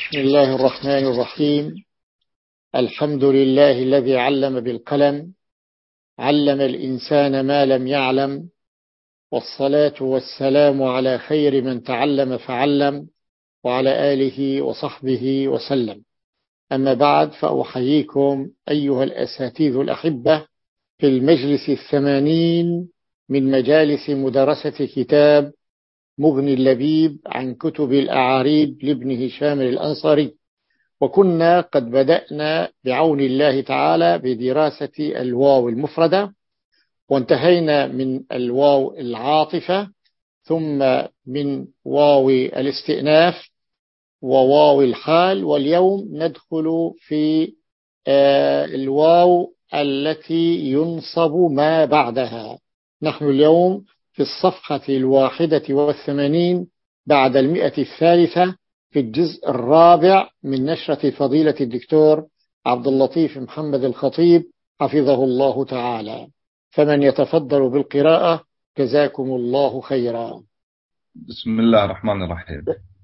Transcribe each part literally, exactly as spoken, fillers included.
بسم الله الرحمن الرحيم. الحمد لله الذي علم بالقلم، علم الإنسان ما لم يعلم، والصلاة والسلام على خير من تعلم فعلم، وعلى آله وصحبه وسلم. أما بعد، فأحييكم أيها الأساتذة الأحبة في المجلس الثمانين من مجالس مدرسة كتاب مغني اللبيب عن كتب الأعاريب لابن هشام الأنصاري. وكنا قد بدأنا بعون الله تعالى بدراسة الواو المفردة، وانتهينا من الواو العاطفة، ثم من واو الاستئناف وواو الحال، واليوم ندخل في الواو التي ينصب ما بعدها. نحن اليوم في الصفحة الواحدة والثمانين بعد المئة الثالثة في الجزء الرابع من نشرة فضيلة الدكتور عبد اللطيف محمد الخطيب حفظه الله تعالى، فمن يتفضل بالقراءة جزاكم الله خيرا. بسم الله الرحمن الرحيم.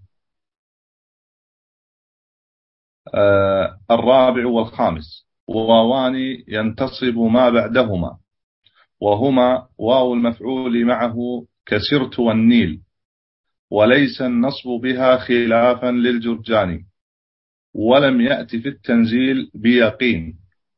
آه الرابع والخامس واوان ينتصب ما بعدهما، وهما واو المفعول معه كسرت والنيل، وليس النصب بها خلافا للجرجاني، ولم يأت في التنزيل بيقين.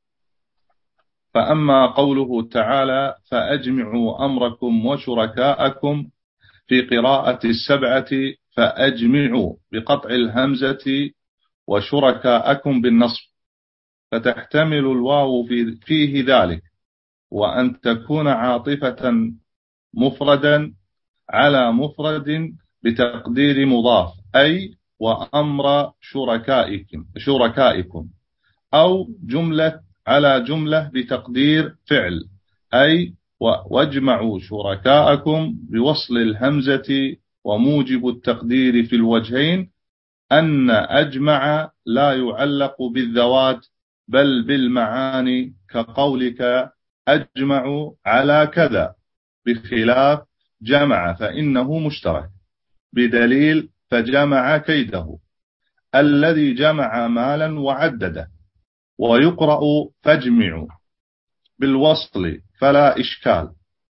فأما قوله تعالى فأجمعوا أمركم وشركاءكم في قراءة السبعة فأجمعوا بقطع الهمزة وشركاءكم بالنصب، فتحتمل الواو في فيه ذلك، وأن تكون عاطفة مفردا على مفرد بتقدير مضاف، أي وأمر شركائكم شركائكم، أو جملة على جملة بتقدير فعل، أي واجمعوا شركاءكم بوصل الهمزة. وموجب التقدير في الوجهين أن أجمع لا يعلق بالذوات بل بالمعاني، كقولك أجمعوا على كذا، بخلاف جمع فإنه مشترك، بدليل فجمع كيده الذي جمع مالا وعدده. ويقرأ فاجمعوا بالوصل فلا إشكال،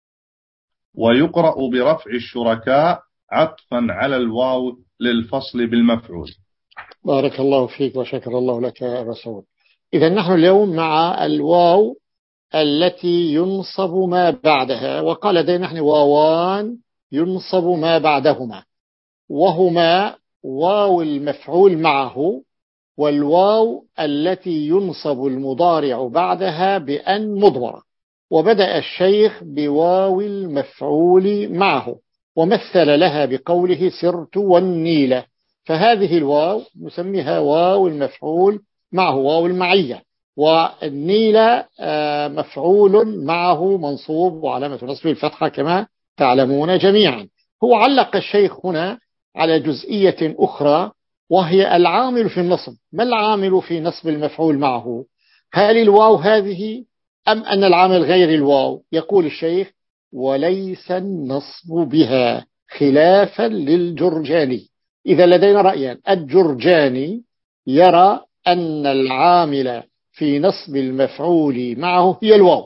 ويقرأ برفع الشركاء عطفا على الواو للفصل بالمفعول. بارك الله فيك وشكر الله لك يا رسول. إذا نحن اليوم مع الواو التي ينصب ما بعدها، وقال لدينا نحن واوان ينصب ما بعدهما، وهما واو المفعول معه والواو التي ينصب المضارع بعدها بأن مضمرة. وبدأ الشيخ بواو المفعول معه، ومثل لها بقوله سرت والنيلة، فهذه الواو نسميها واو المفعول معه، واو المعية. والنيلة مفعول معه منصوب وعلامة نصبه الفتحة كما تعلمون جميعا. هو علق الشيخ هنا على جزئية أخرى، وهي العامل في النصب. ما العامل في نصب المفعول معه؟ هل الواو هذه أم أن العامل غير الواو؟ يقول الشيخ وليس النصب بها خلافا للجرجاني. إذا لدينا رأيان، الجرجاني يرى أن العامل في نصب المفعول معه هي الواو،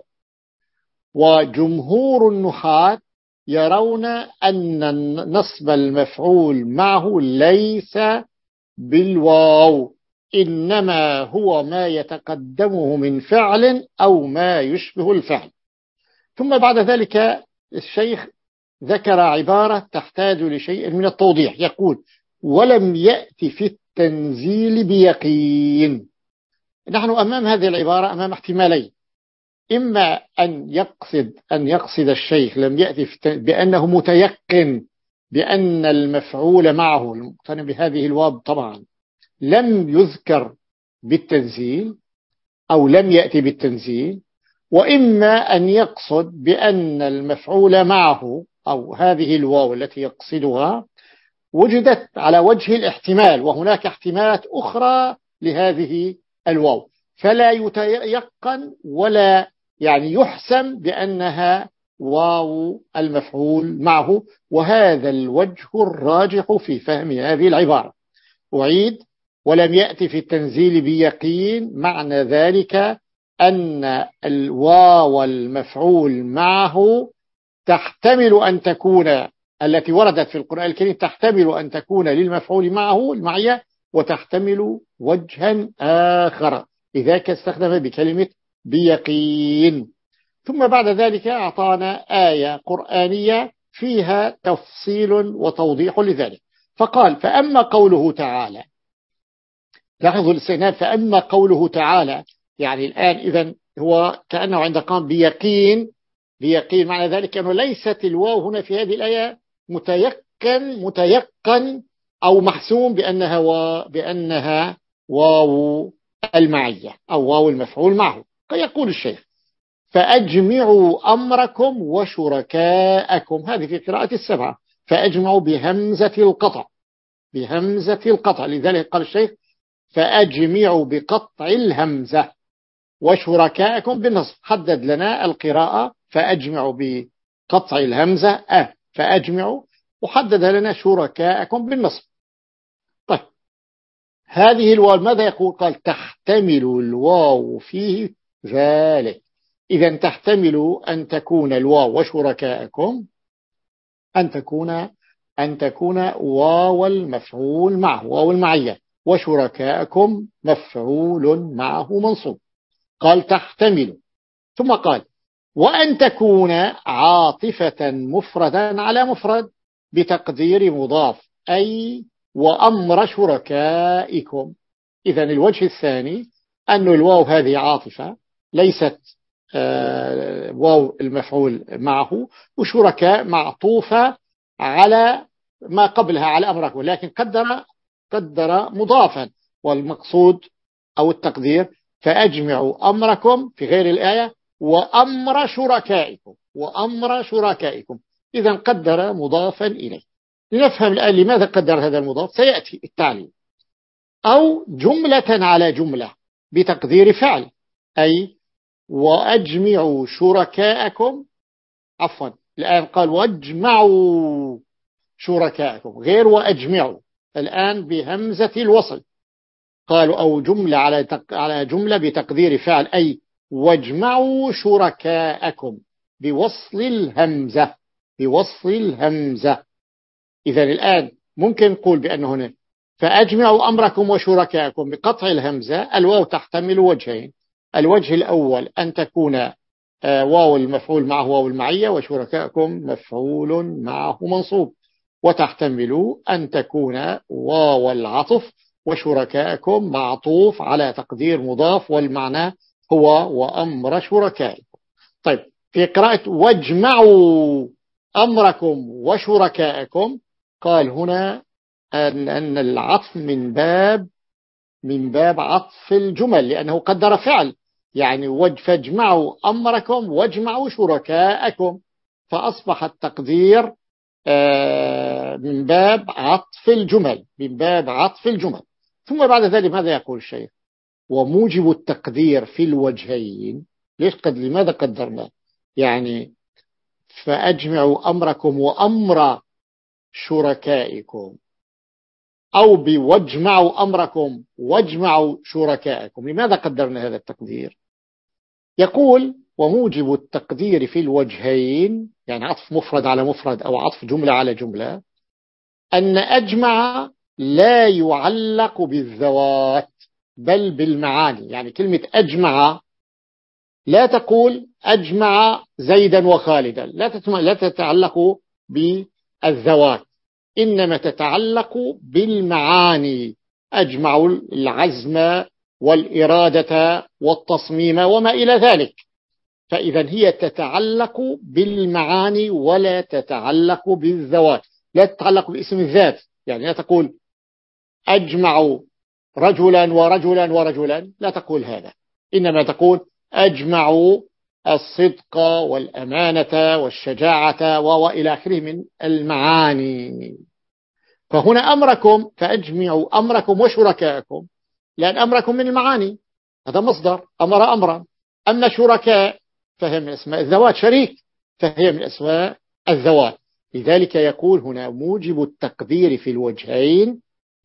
وجمهور النحاة يرون أن نصب المفعول معه ليس بالواو، إنما هو ما يتقدمه من فعل أو ما يشبه الفعل. ثم بعد ذلك الشيخ ذكر عبارة تحتاج لشيء من التوضيح، يقول ولم يأتي في التنزيل بيقين. نحن أمام هذه العبارة أمام احتمالين، إما أن يقصد أن يقصد الشيخ لم يأتي بأنه متيقن بأن المفعول معه المقترن بهذه الواو طبعا لم يذكر بالتنزيل أو لم يأتي بالتنزيل، وإما أن يقصد بأن المفعول معه أو هذه الواو التي يقصدها وجدت على وجه الاحتمال، وهناك احتمالات أخرى لهذه الواو، فلا يتيقن ولا يعني يحسم بأنها واو المفعول معه. وهذا الوجه الراجح في فهم هذه العبارة. أعيد ولم يأتي في التنزيل بيقين، معنى ذلك أن الواو المفعول معه تحتمل أن تكون، التي وردت في القرآن الكريم تحتمل أن تكون للمفعول معه المعية، وتحتمل وجها آخر، لذلك استخدم بكلمة بيقين. ثم بعد ذلك أعطانا آية قرآنية فيها تفصيل وتوضيح لذلك، فقال فأما قوله تعالى، لاحظوا الاستئناف، فأما قوله تعالى، يعني الآن إذن هو كأنه عند قام بيقين، بيقين معنى ذلك أنه ليست الواو هنا في هذه الآية متيقن متيقن أو محسوم بأنها و... بأنها واو المعية أو واو المفعول معه. يقول الشيخ فأجمعوا أمركم وشركاءكم، هذه في قراءة السبعة، فأجمعوا بهمزة القطع، بهمزة القطع، لذلك قال الشيخ فأجمعوا بقطع الهمزة وشركاءكم بالنصب، حدد لنا القراءة فأجمعوا بقطع الهمزة أه فأجمعوا، وحدد لنا شركاءكم بالنصب. طيب هذه الواو ماذا يقول؟ قال تحتمل الواو فيه ذلك، إذا تحتمل أن تكون الواو وشركاءكم أن تكون أن تكون واو المفعول معه، واو المعية، وشركاءكم مفعول معه منصوب. قال تحتمل، ثم قال وأن تكون عاطفة مفردا على مفرد بتقدير مضاف، أي وأمر شركائكم. إذن الوجه الثاني أن الواو هذه عاطفة ليست آه واو المفعول معه، وشركاء معطوفة على ما قبلها على أمركم، لكن قدر قدر مضافا، والمقصود أو التقدير فأجمعوا أمركم في غير الآية وأمر شركائكم، وأمر شركائكم، إذا قدر مضافا إليه. لنفهم الآن لماذا قدر هذا المضاف سيأتي التعليم. أو جملة على جملة بتقدير فعل، أي وأجمعوا شركائكم، عفوا الآن قال واجمعوا شركائكم غير وأجمعوا، الآن بهمزة الوصل، قالوا أو جملة على على جملة بتقدير فعل، أي واجمعوا شركاءكم بوصل الهمزة، بوصل الهمزة. إذا الآن ممكن نقول بأنه هنا فأجمعوا أمركم وشركاءكم بقطع الهمزة، الواو تحتمل وجهين، الوجه الأول أن تكون واو المفعول معه واو المعية، وشركاءكم مفعول معه منصوب، وتحتمل أن تكون واو العطف وشركاءكم معطوف على تقدير مضاف، والمعنى هو وأمر شركائكم. طيب في قراءة واجمعوا أمركم وشركائكم، قال هنا أن, أن العطف من باب من باب عطف الجمل، لأنه قدر فعل، يعني فاجمعوا أمركم واجمعوا شركاءكم، فأصبح التقدير من باب عطف الجمل، من باب عطف الجمل. ثم بعد ذلك ماذا يقول الشيخ؟ وموجب التقدير في الوجهين، ليش قد لماذا قدرنا؟ يعني فأجمعوا أمركم وأمر شركائكم، أو بواجمعوا أمركم واجمعوا شركائكم، لماذا قدرنا هذا التقدير؟ يقول وموجب التقدير في الوجهين، يعني عطف مفرد على مفرد أو عطف جملة على جملة، أن أجمع لا يعلق بالذوات بل بالمعاني. يعني كلمة أجمع لا تقول أجمع زيدا وخالدا، لا تتعلق بالذوات، إنما تتعلق بالمعاني، أجمع العزم والإرادة والتصميم وما إلى ذلك. فإذا هي تتعلق بالمعاني ولا تتعلق بالذوات، لا تتعلق باسم الذات، يعني لا تقول أجمع رجلا ورجلا ورجلا، لا تقول هذا، إنما تقول أجمع الصدق والأمانة والشجاعة وإلى آخره من المعاني. فهنا أمركم فأجمعوا أمركم وشركاءكم، لأن أمركم من المعاني، هذا مصدر أمر أمرا. أما شركاء فهي من أسماء الذوات، شريك فهي من أسماء الذوات. لذلك يقول هنا موجب التقدير في الوجهين،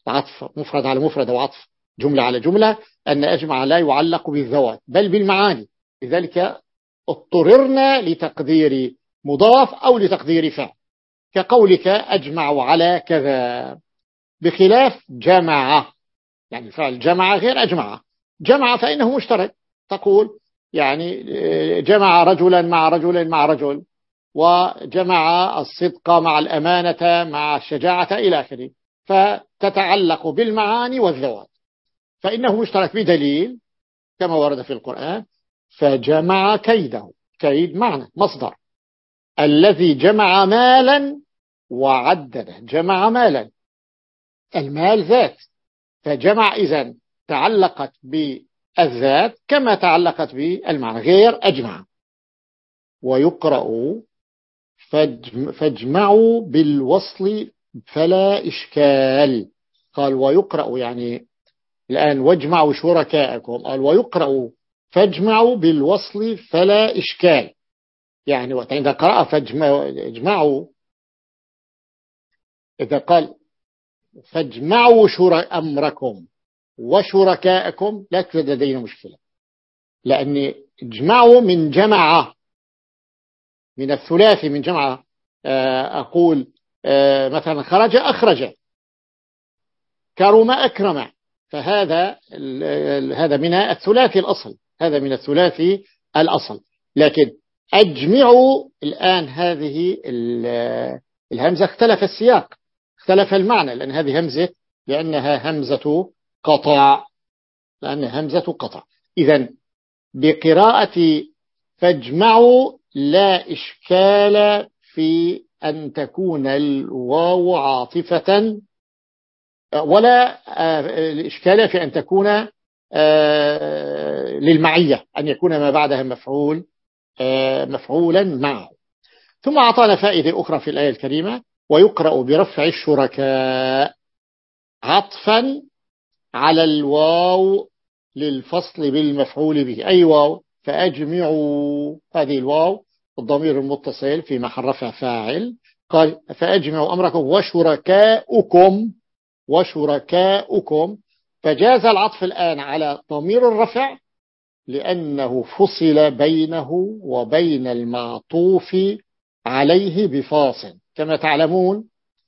العطف مفرد على مفرد وعطف جملة على جملة، أن أجمع لا يعلق بالذوات بل بالمعاني، لذلك اضطررنا لتقدير مضاف أو لتقدير فعل، كقولك أجمع على كذا، بخلاف جمع، يعني فعل جمع غير أجمع. جمع فإنه مشترك، تقول يعني جمع رجلا مع رجل مع رجل، وجمع الصدق مع الأمانة مع الشجاعة إلى آخره، فتتعلق بالمعاني والذوات، فإنه مشترك بدليل كما ورد في القرآن فجمع كيده. كيد معنى مصدر، الذي جمع مالا وعدده، جمع مالا، المال ذات، فجمع إذن تعلقت بالذات كما تعلقت بالمعنى غير أجمع. ويقرأ فاجمعوا بالوصل فلا إشكال. قال ويقرأ يعني الآن واجمعوا شركاءكم، قال ويقرأ فاجمعوا بالوصل فلا إشكال، يعني وقت عند قرأ فاجمعوا، إذا قال فاجمعوا شركاء أمركم وشركاءكم لا توجد لدينا مشكلة، لأن اجمعوا من جمع، من الثلاثي من جمع، أقول مثلا خرج أخرج، كرم أكرم، فهذا هذا من الثلاثي الأصل، هذا من الثلاثي الأصل. لكن أجمعوا الآن هذه الهمزة اختلف السياق، اختلف المعنى، لأن هذه همزة لأنها همزة قطع، لأنها همزة قطع. إذن بقراءة فاجمعوا لا إشكال في أن تكون الواو عاطفة، ولا الإشكال في أن تكون للمعية، أن يكون ما بعدها مفعول مفعولا معه. ثم أعطانا فائدة أخرى في الآية الكريمة ويقرأ برفع الشركاء عطفا على الواو للفصل بالمفعول به، أي واو فأجمعوا، هذه الواو الضمير المتصل في محل رفع فاعل، قال فأجمعوا أمركم وشركاؤكم وشركاؤكم، فجاز العطف الآن على ضمير الرفع لأنه فصل بينه وبين المعطوف عليه بفاصل. كما تعلمون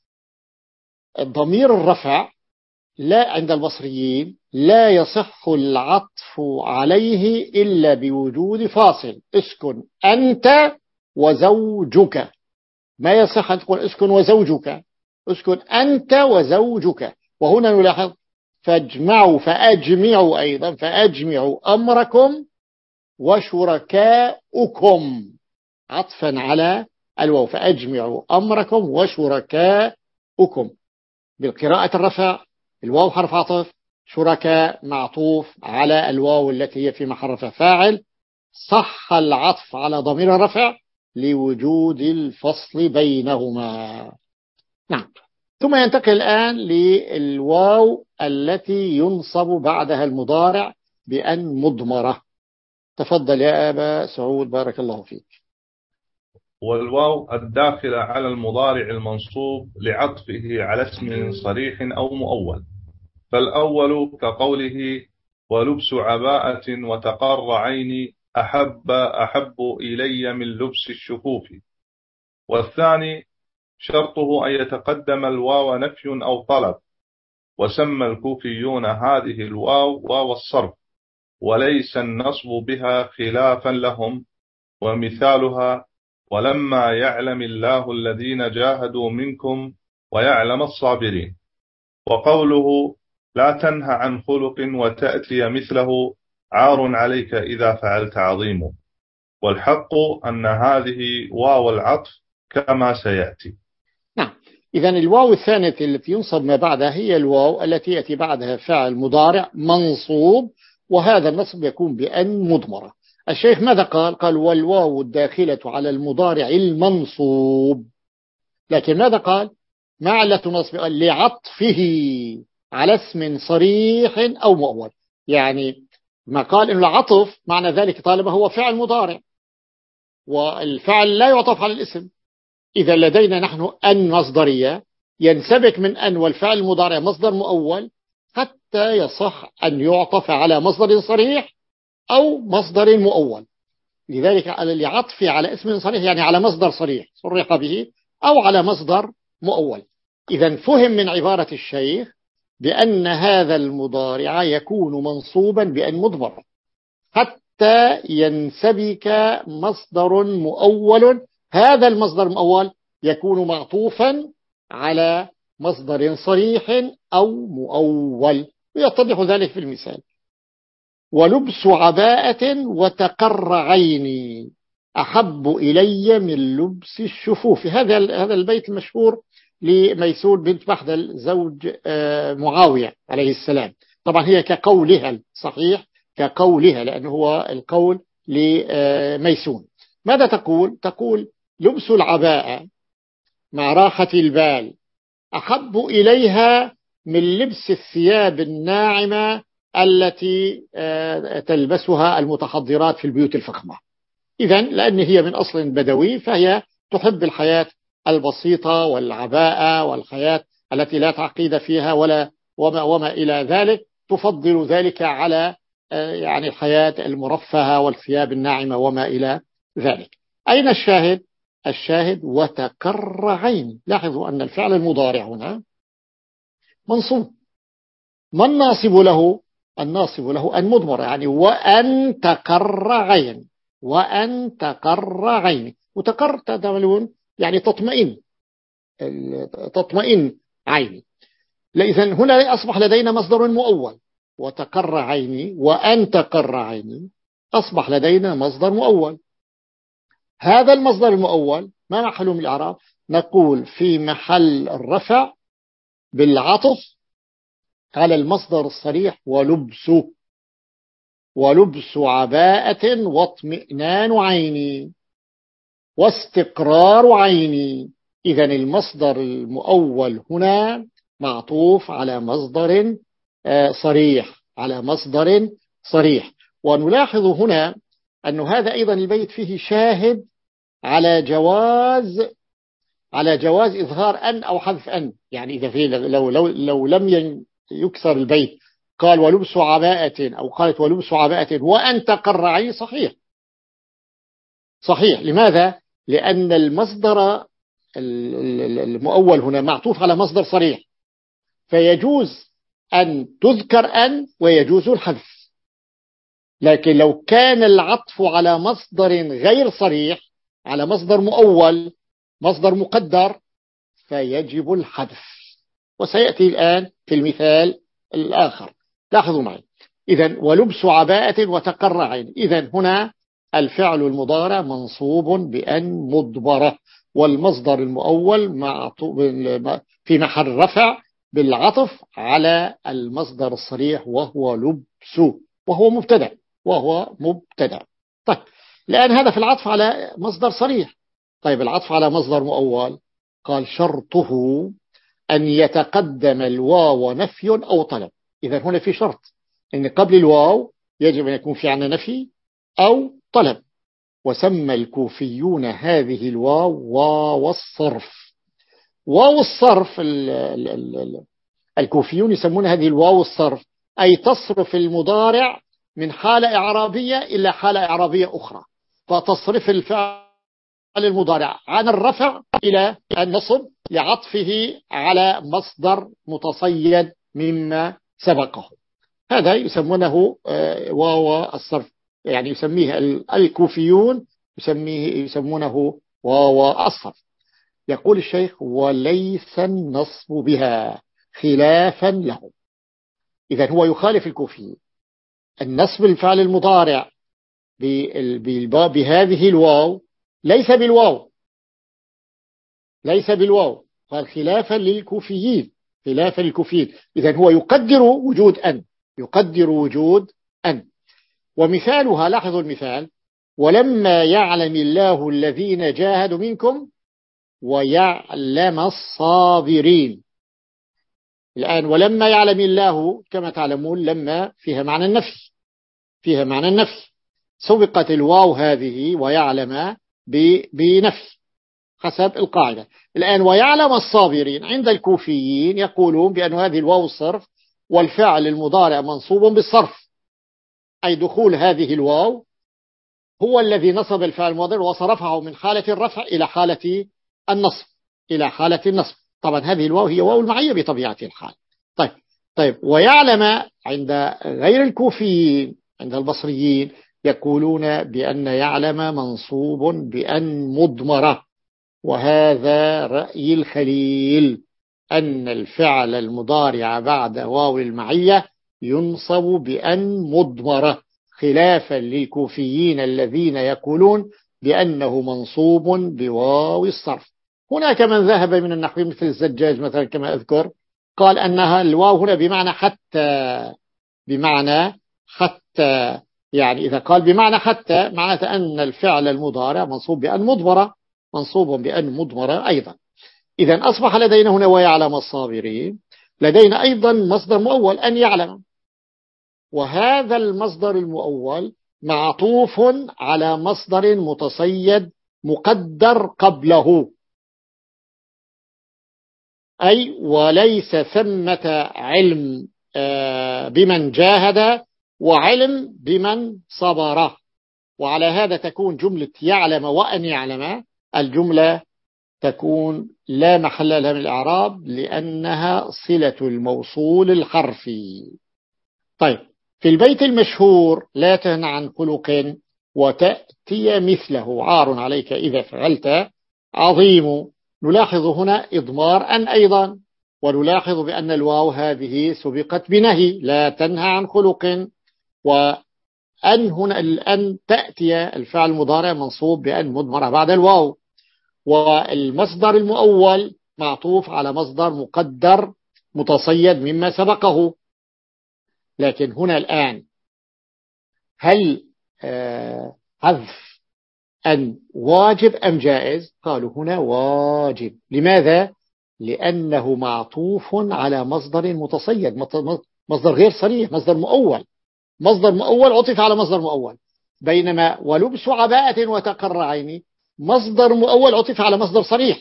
ضمير الرفع لا عند البصريين لا يصح العطف عليه إلا بوجود فاصل، اسكن أنت وزوجك، ما يصح أن تقول اسكن وزوجك، اسكن أنت وزوجك. وهنا نلاحظ فاجمعوا فأجمعوا أيضا فأجمعوا أمركم وشركاؤكم عطفا على الواو، فأجمعوا أمركم وشركاؤكم. بالقراءة الرفع الواو حرف عطف، شركاء معطوف على الواو التي هي في محل رفع فاعل، صح العطف على ضمير الرفع لوجود الفصل بينهما. نعم. ثم ينتقل الآن للواو التي ينصب بعدها المضارع بأن مضمرة. تفضل يا أبا سعود بارك الله فيك. والواو الداخلة على المضارع المنصوب لعطفه على اسم صريح أو مؤول، فالأول كقوله ولبس عباءة وتقر عيني أحب أحب إلي من لبس الشفوف، والثاني شرطه أن يتقدم الواو نفي أو طلب، وسمى الكوفيون هذه الواو واو الصرف، وليس النصب بها خلافا لهم، ومثالها ولما يعلم الله الذين جاهدوا منكم ويعلم الصابرين. وقوله لا تنهى عن خلق وتأتي مثله عار عليك إذا فعلت عظيم، والحق أن هذه واو العطف كما سيأتي. نعم. إذن الواو الثانية التي ينصب ما بعدها هي الواو التي يأتي بعدها فعل مضارع منصوب، وهذا النصب يكون بأن مضمرة. الشيخ ماذا قال؟ قال والواو الداخلة على المضارع المنصوب، لكن ماذا قال؟ ما علة نصب؟ قال لعطفه على اسم صريح أو مؤول، يعني ما قال إنه العطف معنى ذلك طالما هو فعل مضارع، والفعل لا يعطف على الاسم. إذا لدينا نحن أن مصدرية ينسبك من أن والفعل المضارع مصدر مؤول حتى يصح أن يعطف على مصدر صريح أو مصدر مؤول. لذلك العطف على اسم صريح يعني على مصدر صريح صرح به أو على مصدر مؤول. إذا فهم من عبارة الشيخ بأن هذا المضارع يكون منصوبا بأن مضمر حتى ينسبك مصدر مؤول، هذا المصدر المؤول يكون معطوفا على مصدر صريح أو مؤول، ويتضح ذلك في المثال: ولبس عباءة وتقر عيني أحب إلي من لبس الشفوف. هذا هذا البيت المشهور لميسون بنت بحدل زوج معاوية عليه السلام. طبعا هي كقولها صحيح، كقولها، لأنه هو القول لميسون. ماذا تقول؟ تقول: لبس العباءة مع راحة البال أحب إليها من لبس الثياب الناعمة التي تلبسها المتحضرات في البيوت الفخمة. إذن لأن هي من أصل بدوي فهي تحب الحياة البسيطة والعباءة والحياة التي لا تعقيد فيها ولا وما, وما إلى ذلك، تفضل ذلك على يعني الحياة المرفهة والثياب الناعمة وما إلى ذلك. أين الشاهد؟ الشاهد وتقر عيني. لاحظوا أن الفعل المضارع هنا منصوب. ما الناصب له؟ الناصب له أن مضمر، يعني وأن تقر عين، وأن تقر عيني. وتقر تدلون يعني تطمئن، تطمئن عيني. إذن هنا أصبح لدينا مصدر مؤول، وتقر عيني وأن تقر عيني أصبح لدينا مصدر مؤول. هذا المصدر المؤول ما محله من الإعراب؟ نقول في محل الرفع بالعطف على المصدر الصريح ولبسه، ولبس عباءة واطمئنان عيني واستقرار عيني. إذن المصدر المؤول هنا معطوف على مصدر صريح، على مصدر صريح. ونلاحظ هنا أن هذا أيضا البيت فيه شاهد على جواز على جواز إظهار أن أو حذف أن. يعني إذا في لو لو لو لم يكسر البيت قال ولبس عباءة أو قالت ولبس عباءة وأن تقر عين، صحيح صحيح. لماذا؟ لأن المصدر المؤول هنا معطوف على مصدر صريح، فيجوز أن تذكر أن ويجوز الحذف. لكن لو كان العطف على مصدر غير صريح، على مصدر مؤول، مصدر مقدر، فيجب الحذف، وسيأتي الآن في المثال الآخر. لاحظوا معي. إذن ولبس عباءة وتقر عين. إذن هنا الفعل المضارع منصوب بأن مضمرة، والمصدر المؤول في محل رفع بالعطف على المصدر الصريح وهو لبس، وهو مبتدأ وهو مبتدأ. طيب الآن هذا في العطف على مصدر صريح. طيب العطف على مصدر مؤول، قال شرطه أن يتقدم الواو نفي أو طلب. إذا هنا في شرط أن قبل الواو يجب أن يكون في عنا نفي أو طلب. وسمى الكوفيون هذه الواو واو الصرف. واو الصرف ال ال ال الكوفيون يسمون هذه الواو الصرف، أي تصرف المضارع من حالة إعرابية إلى حالة إعرابية أخرى، فتصرف الفعل المضارع عن الرفع إلى النصب لعطفه على مصدر متصيد مما سبقه. هذا يسمونه واو الصرف، يعني يسميه الكوفيون يسميه يسمونه واو الصرف. يقول الشيخ: وليس النصب بها خلافا له. إذا هو يخالف الكوفيين. النصب الفعل المضارع بهذه الواو ليس بالواو، ليس بالواو، قال خلافا للكوفيين، خلافا للكوفيين. إذا هو يقدر وجود أن، يقدر وجود أن. ومثالها، لاحظوا المثال: ولما يعلم الله الذين جاهدوا منكم ويعلم الصابرين. الآن ولما يعلم الله كما تعلمون لما فيها معنى النفي، فيها معنى النفي، سبقت الواو هذه ويعلم بنفي. حسب القاعدة. الآن ويعلم الصابرين عند الكوفيين يقولون بأن هذه الواو الصرف والفعل المضارع منصوب بالصرف، أي دخول هذه الواو هو الذي نصب الفعل المضارع وصرفه من حالة الرفع إلى حالة النصب إلى حالة النصب. طبعا هذه الواو هي واو المعية بطبيعة الحال. طيب طيب ويعلم عند غير الكوفيين عند البصريين يقولون بأن يعلم منصوب بأن مضمرة، وهذا رأي الخليل أن الفعل المضارع بعد واو المعية ينصب بأن مضمرة، خلافا للكوفيين الذين يقولون بأنه منصوب بواو الصرف. هناك من ذهب من النحويين مثل الزجاج مثلا كما أذكر قال أنها الواو هنا بمعنى حتى، بمعنى حتى، يعني إذا قال بمعنى حتى معناته أن الفعل المضارع منصوب بأن مضمرة، منصوب بأن مضمرة أيضا. إذن أصبح لدينا هنا ويعلم الصابرين، لدينا أيضا مصدر مؤول أن يعلم، وهذا المصدر المؤول معطوف على مصدر متصيد مقدر قبله، أي وليس ثمة علم بمن جاهد وعلم بمن صبره. وعلى هذا تكون جملة يعلم وأن يعلم الجملة تكون لا محل لها من الإعراب لأنها صلة الموصول الحرفي. طيب في البيت المشهور لا تنه عن خلق وتأتي مثله عار عليك إذا فعلت عظيم، نلاحظ هنا إضمار أن أيضا، ونلاحظ بأن الواو هذه سبقت بنهي لا تنهى عن خلق، وأن هنا الأن تأتي الفعل المضارع منصوب بأن مضمرة بعد الواو، والمصدر المؤول معطوف على مصدر مقدر متصيد مما سبقه. لكن هنا الآن هل آه حذف أن واجب أم جائز؟ قالوا هنا واجب. لماذا؟ لأنه معطوف على مصدر متصيد، مصدر غير صريح، مصدر مؤول، مصدر مؤول عطف على مصدر مؤول، بينما ولبس عباءة وتقر عيني مصدر مؤول عطف على مصدر صريح،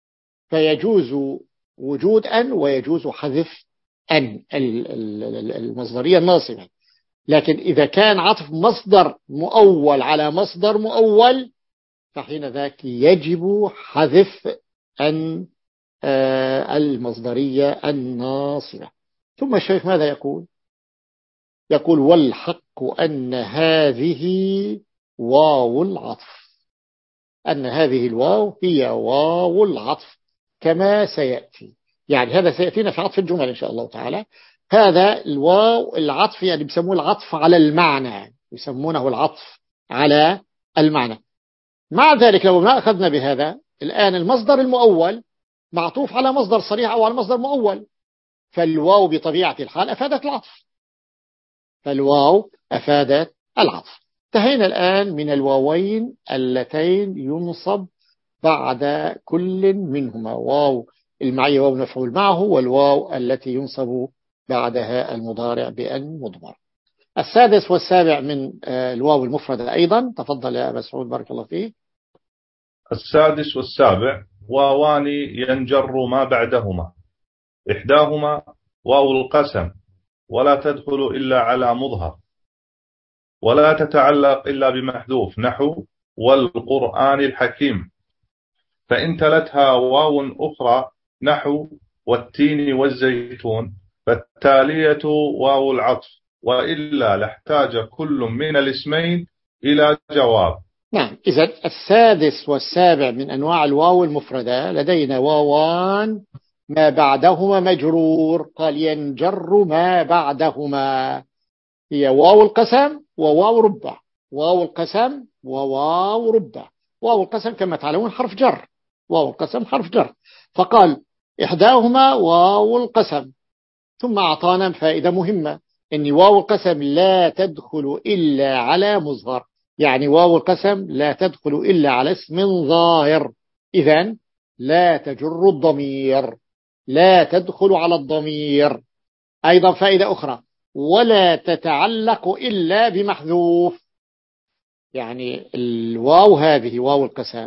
فيجوز وجود أن ويجوز حذف أن المصدرية الناصبة. لكن إذا كان عطف مصدر مؤول على مصدر مؤول فحين ذاك يجب حذف أن المصدرية الناصبة. ثم الشيخ ماذا يقول؟ يقول والحق أن هذه واو العطف، أن هذه الواو هي واو العطف كما سيأتي، يعني هذا سيأتينا في عطف الجمل إن شاء الله تعالى. هذا الواو العطف يعني بيسموه العطف على المعنى، يسمونه العطف على المعنى. مع ذلك لو ما أخذنا بهذا الآن المصدر المؤول معطوف على مصدر صريح أو على مصدر مؤول، فالواو بطبيعة الحال أفادت العطف، فالواو أفادت العطف. انتهينا الآن من الواوين اللتين ينصب بعد كل منهما، واو المعية واو مفعول معه، والواو التي ينصب بعدها المضارع بأن مضمر. السادس والسابع من الواو المفردة أيضا، تفضل يا أبا سعود بارك الله فيه. السادس والسابع واوان ينجر ما بعدهما، إحداهما واو القسم ولا تدخل إلا على مظهر، ولا تتعلق إلا بمحذوف نحو والقرآن الحكيم، فإن تلتها واو أخرى نحو والتين والزيتون فالتالية واو العطف، وإلا لاحتاج كل من الاسمين إلى جواب. نعم، إذن السادس والسابع من أنواع الواو المفردة لدينا واوان ما بعدهما مجرور، قال ينجر ما بعدهما، هي واو القسم وواو ربع، واو القسم وواو ربع. واو القسم كما تعلمون حرف جر، واو القسم حرف جر، فقال إحداهما واو القسم، ثم أعطانا فائدة مهمة إن واو القسم لا تدخل إلا على مظهر، يعني واو القسم لا تدخل إلا على اسم ظاهر، إذن لا تجر الضمير، لا تدخل على الضمير. أيضا فائدة أخرى ولا تتعلق إلا بمحذوف، يعني الواو هذه واو القسم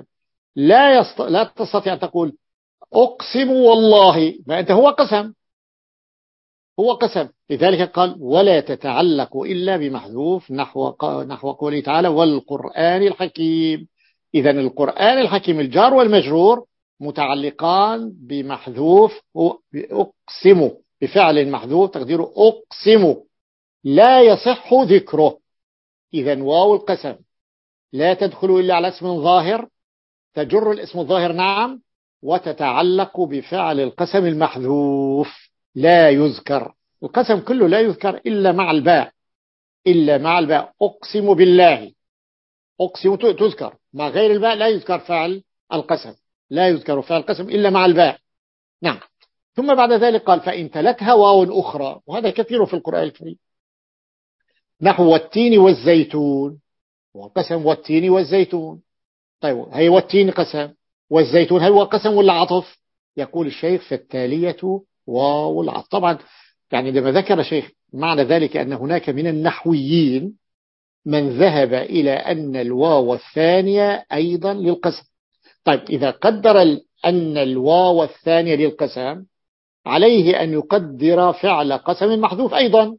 لا يست... لا تستطيع أن تقول أقسم والله، ما أنت هو قسم، هو قسم. لذلك قال ولا تتعلق إلا بمحذوف، نحو نحو قوله تعالى والقرآن الحكيم. إذن القرآن الحكيم الجار والمجرور متعلقان بمحذوف أقسم، بفعل محذوف تقديره أقسم لا يصح ذكره. إذن واو القسم لا تدخل إلا على اسم ظاهر، تجر الاسم الظاهر نعم، وتتعلق بفعل القسم المحذوف لا يذكر. القسم كله لا يذكر إلا مع الباء، إلا مع الباء. أقسم بالله، أقسم تذكر، مع غير الباء لا يذكر فعل القسم، لا يذكر فعل القسم إلا مع الباء. نعم. ثم بعد ذلك قال فإن تلتها واو أخرى، وهذا كثير في القرآن الكريم، نحو والتين والزيتون، وقسم والتين والزيتون. طيب هي والتين قسم والزيتون هل هو قسم ولا عطف؟ يقول الشيخ فالتالية واو العطف. طبعا يعني لما ذكر الشيخ معنى ذلك أن هناك من النحويين من ذهب إلى أن الواو الثانية أيضا للقسم. طيب إذا قدر أن الواو الثانية للقسم عليه أن يقدر فعل قسم محذوف أيضا،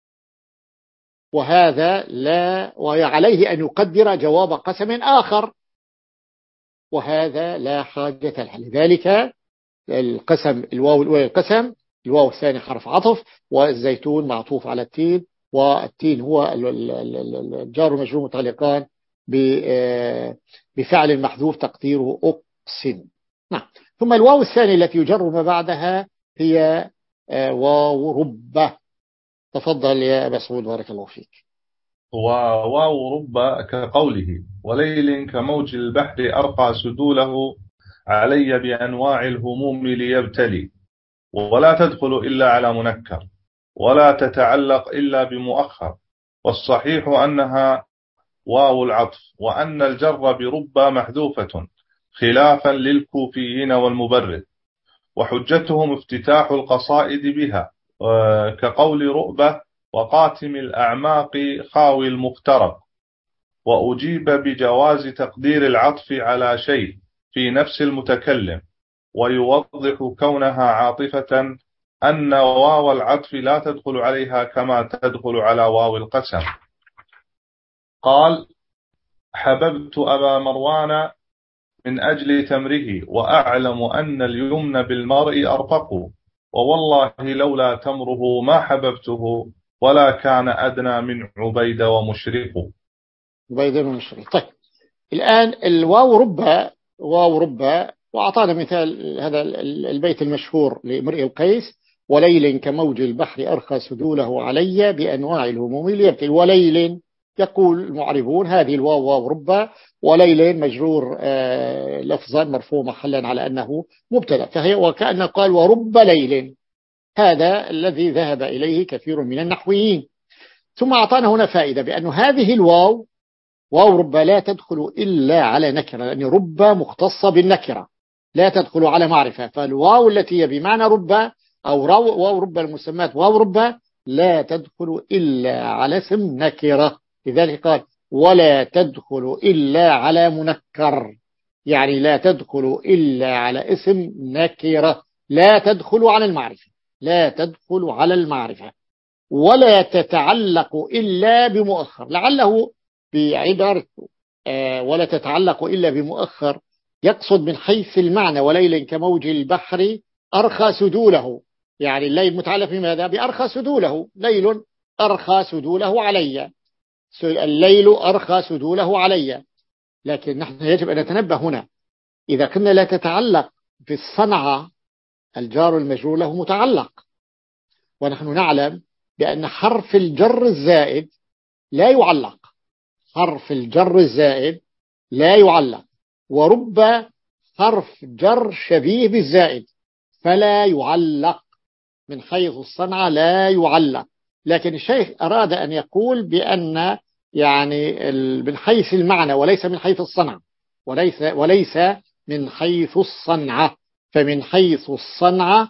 وهذا لا، وعليه أن يقدر جواب قسم آخر، وهذا لا حاجة له. لذلك القسم الواو الأولى القسم، الواو الثاني حرف عطف، والزيتون معطوف على التين، والتين هو الجار والمجرور متعلقان بفعل محذوف تقديره أقسم. نعم. ثم الواو الثانية التي يجر ما بعدها هي واو ربة. تفضل يا أبا سعود بارك الله فيك. وواو ربة كقوله وليل كموج البحر أرقى سدوله علي بأنواع الهموم ليبتلي، ولا تدخل إلا على منكر، ولا تتعلق إلا بمؤخر، والصحيح أنها واو العطف، وأن الجر برب محذوفة خلافا للكوفيين والمبرد، وحجتهم افتتاح القصائد بها كقول رؤبة وقاتم الأعماق خاوي المفترق. وأجيب بجواز تقدير العطف على شيء في نفس المتكلم، ويوضح كونها عاطفة أن واو العطف لا تدخل عليها كما تدخل على واو القسم. قال حببت أبا مروان من أجل تمره، وأعلم أن اليمن بالمرء أرفق، ووالله لولا تمره ما حببته، ولا كان أدنى من عبيد ومشرق. عبيد ومشرق. طيب الآن الواو ربة، واو ربة، وأعطانا مثال هذا البيت المشهور لامرئ القيس وليل كموج البحر أرخى سدوله علي بأنواع الهموم ليبتلي. وليل يقول المعربون هذه الواو واو ربة، وليل مجرور آه لفظا مرفوع محلا على أنه مبتدا، فهي وكأن قال ورب ليل. هذا الذي ذهب إليه كثير من النحويين. ثم أعطانا هنا فائدة بأن هذه الواو واو رب لا تدخل إلا على نكرة، لأن رب مختصة بالنكرة لا تدخل على معرفة، فالواو التي هي بمعنى رب أو واو رب المسمات واو رب لا تدخل إلا على اسم نكرة. لذلك قال ولا تدخل إلا على منكر، يعني لا تدخل إلا على اسم نكرة، لا تدخل على المعرفة، لا تدخل على المعرفة، ولا تتعلق إلا بمؤخر. لعله بعبارة آه ولا تتعلق إلا بمؤخر يقصد من حيث المعنى وليل كموج البحر أرخى سدوله، يعني الليل متعلق بماذا؟ بأرخى سدوله، ليل أرخى سدوله علي، الليل أرخى سدوله علي. لكن نحن يجب أن نتنبه هنا، إذا كنا لا تتعلق في الصنعة الجار المجرور له متعلق، ونحن نعلم بأن حرف الجر الزائد لا يعلق، حرف الجر الزائد لا يعلق، ورب حرف جر شبيه بالزائد فلا يعلق، من حيث الصنعة لا يعلق. لكن الشيخ أراد أن يقول بأن يعني من حيث المعنى وليس من حيث الصنعة، وليس, وليس من حيث الصنعة. فمن حيث الصنعة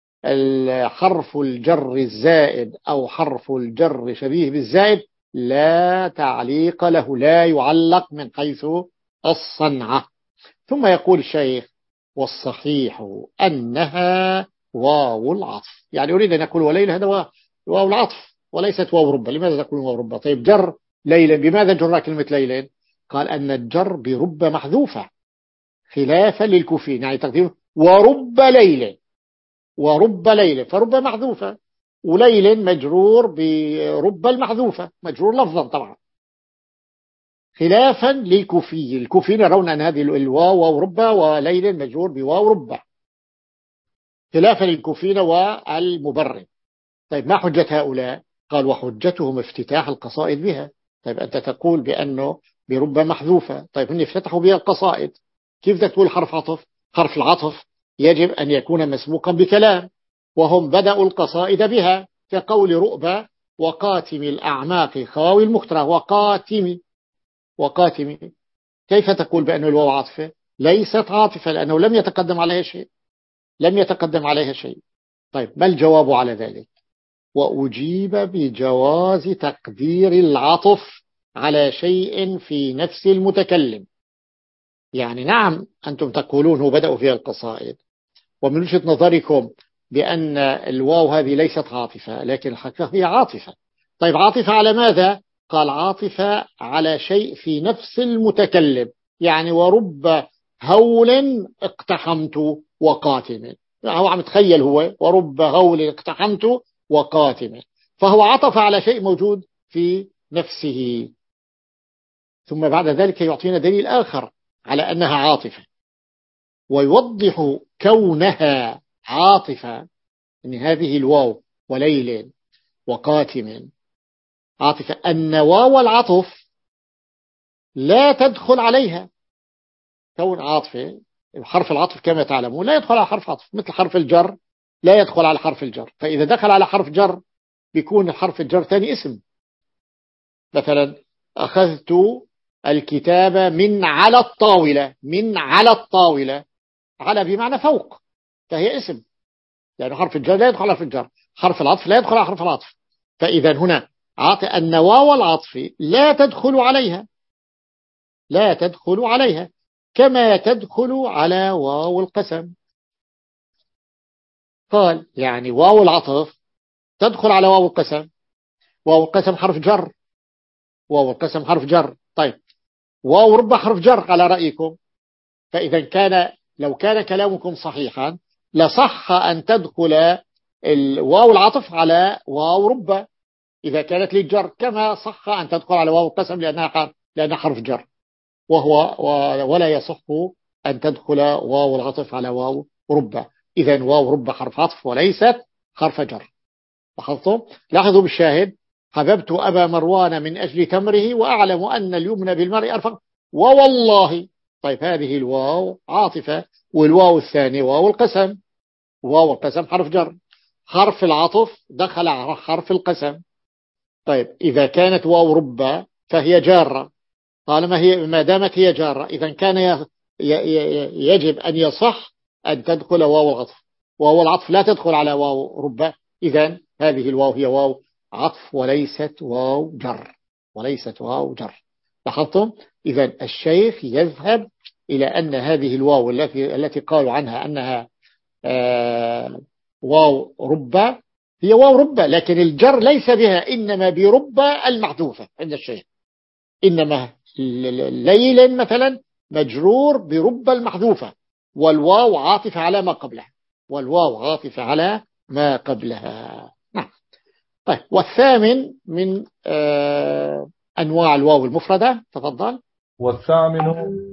حرف الجر الزائد أو حرف الجر شبيه بالزائد لا تعليق له، لا يعلق من حيث الصنعة. ثم يقول الشيخ والصحيح أنها واو العطف، يعني أريد أن أقول وليل هذا واو العطف وليست واو ربا. لماذا تقول واو ربا؟ طيب جر ليلا، بماذا جرى كلمة ليلا؟ قال أن الجر برب محذوفة خلافا للكوفيين، يعني تقدير ورب ليل، ورب ليل، فرب محذوفة، وليل مجرور برب المحذوفة، مجرور لفظا طبعا، خلافا للكوفي. الكوفيين يرون أن هذه الواو واو ربا، وليل مجرور بواو ربا، خلافا للكوفيين والمبرد. طيب ما حجة هؤلاء؟ قال وحجتهم افتتاح القصائد بها. طيب أنت تقول بأنه برب محذوفة، طيب هم افتتحوا بها القصائد، كيف بدك تقول حرف عطف؟ حرف العطف يجب أن يكون مسبوقا بكلام، وهم بدأوا القصائد بها كقول رؤبة وقاتم الأعماق خاوي المخترع وقاتم وقاتم. كيف تقول بأنه الواو عاطفة؟ ليست عاطفة لأنه لم يتقدم عليها شيء، لم يتقدم عليها شيء. طيب ما الجواب على ذلك؟ وأجيب بجواز تقدير العطف على شيء في نفس المتكلم. يعني نعم أنتم تقولون هو بدأوا فيها القصائد، ومن وجهة نظركم بأن الواو هذه ليست عاطفة، لكن الحقيقة هي عاطفة. طيب عاطفة على ماذا؟ قال عاطفة على شيء في نفس المتكلم، يعني ورب هول اقتحمت وقاتم، هو عم يتخيل هو ورب هول اقتحمت وقاتم، فهو عطف على شيء موجود في نفسه. ثم بعد ذلك يعطينا دليل آخر على أنها عاطفة ويوضح كونها عاطفة، أن هذه الواو وليل وقاتم عاطفة، أن واو العطف لا تدخل عليها. كون عاطفة، حرف العطف كما تعلمون لا يدخل على حرف عطف، مثل حرف الجر لا يدخل على حرف الجر، فإذا دخل على حرف جر بيكون حرف الجر ثاني اسم. مثلا أخذت الكتاب من على الطاولة، من على الطاولة، على بمعنى فوق، فهي اسم، يعني حرف الجر لا يدخل على حرف الجر، حرف العطف لا يدخل على حرف العطف. فإذا هنا أن واو العطف لا تدخل عليها، لا تدخل عليها كما تدخل على واو القسم. قال يعني واو العطف تدخل على واو القسم، واو القسم حرف جر، واو القسم حرف جر. طيب واو رب حرف جر على رأيكم، فإذا كان لو كان كلامكم صحيحا لصح أن تدخل الواو العطف على واو رب إذا كانت للجر، كما صح أن تدخل على واو القسم لأنها حرف, لأنها حرف جر، وهو ولا يصح أن تدخل واو العطف على واو رب. إذا واو رب حرف عطف وليست حرف جر. لاحظتم؟ لاحظوا بالشاهد حببت أبا مروان من أجل تمره وأعلم أن اليمن بالمرء أرفق ووالله. طيب هذه الواو عاطفة، والواو الثاني واو القسم، واو القسم حرف جر، حرف العطف دخل على حرف القسم. طيب إذا كانت واو رب فهي جارة، طالما هي ما دامت هي جارة إذا كان يجب أن يصح أن تدخل واو العطف، واو العطف لا تدخل على واو رب، إذا هذه الواو هي واو عطف وليست واو جر، وليست واو جر. لاحظتم؟ إذا الشيخ يذهب إلى أن هذه الواو التي التي قالوا عنها أنها آه واو رب هي واو رب، لكن الجر ليس بها، إنما برب المحذوفة عند الشيخ، إنما ليلا مثلا مجرور برب المحذوفة، والواو عاطفة على ما قبلها، والواو عاطفة على ما قبلها. نعم. طيب والثامن من آه أنواع الواو المفردة، تفضل. والثامن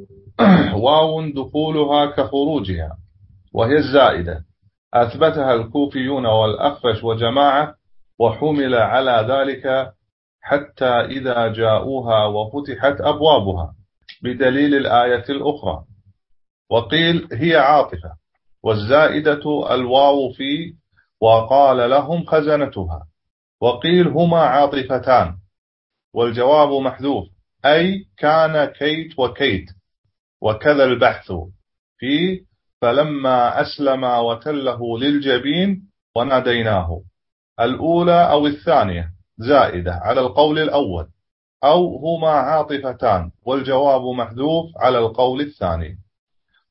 واو دخولها كخروجها وهي الزائدة، أثبتها الكوفيون والأخفش وجماعة، وحمل على ذلك حتى إذا جاءوها وفتحت أبوابها بدليل الآية الأخرى. وقيل هي عاطفة، والزائدة الواو في وقال لهم خزنتها، وقيل هما عاطفتان، والجواب محذوف، أي كان كيت وكيت، وكذا البحث في فلما أسلم وتله للجبين وناديناه. الأولى أو الثانية زائدة على القول الأول، أو هما عاطفتان، والجواب محذوف على القول الثاني.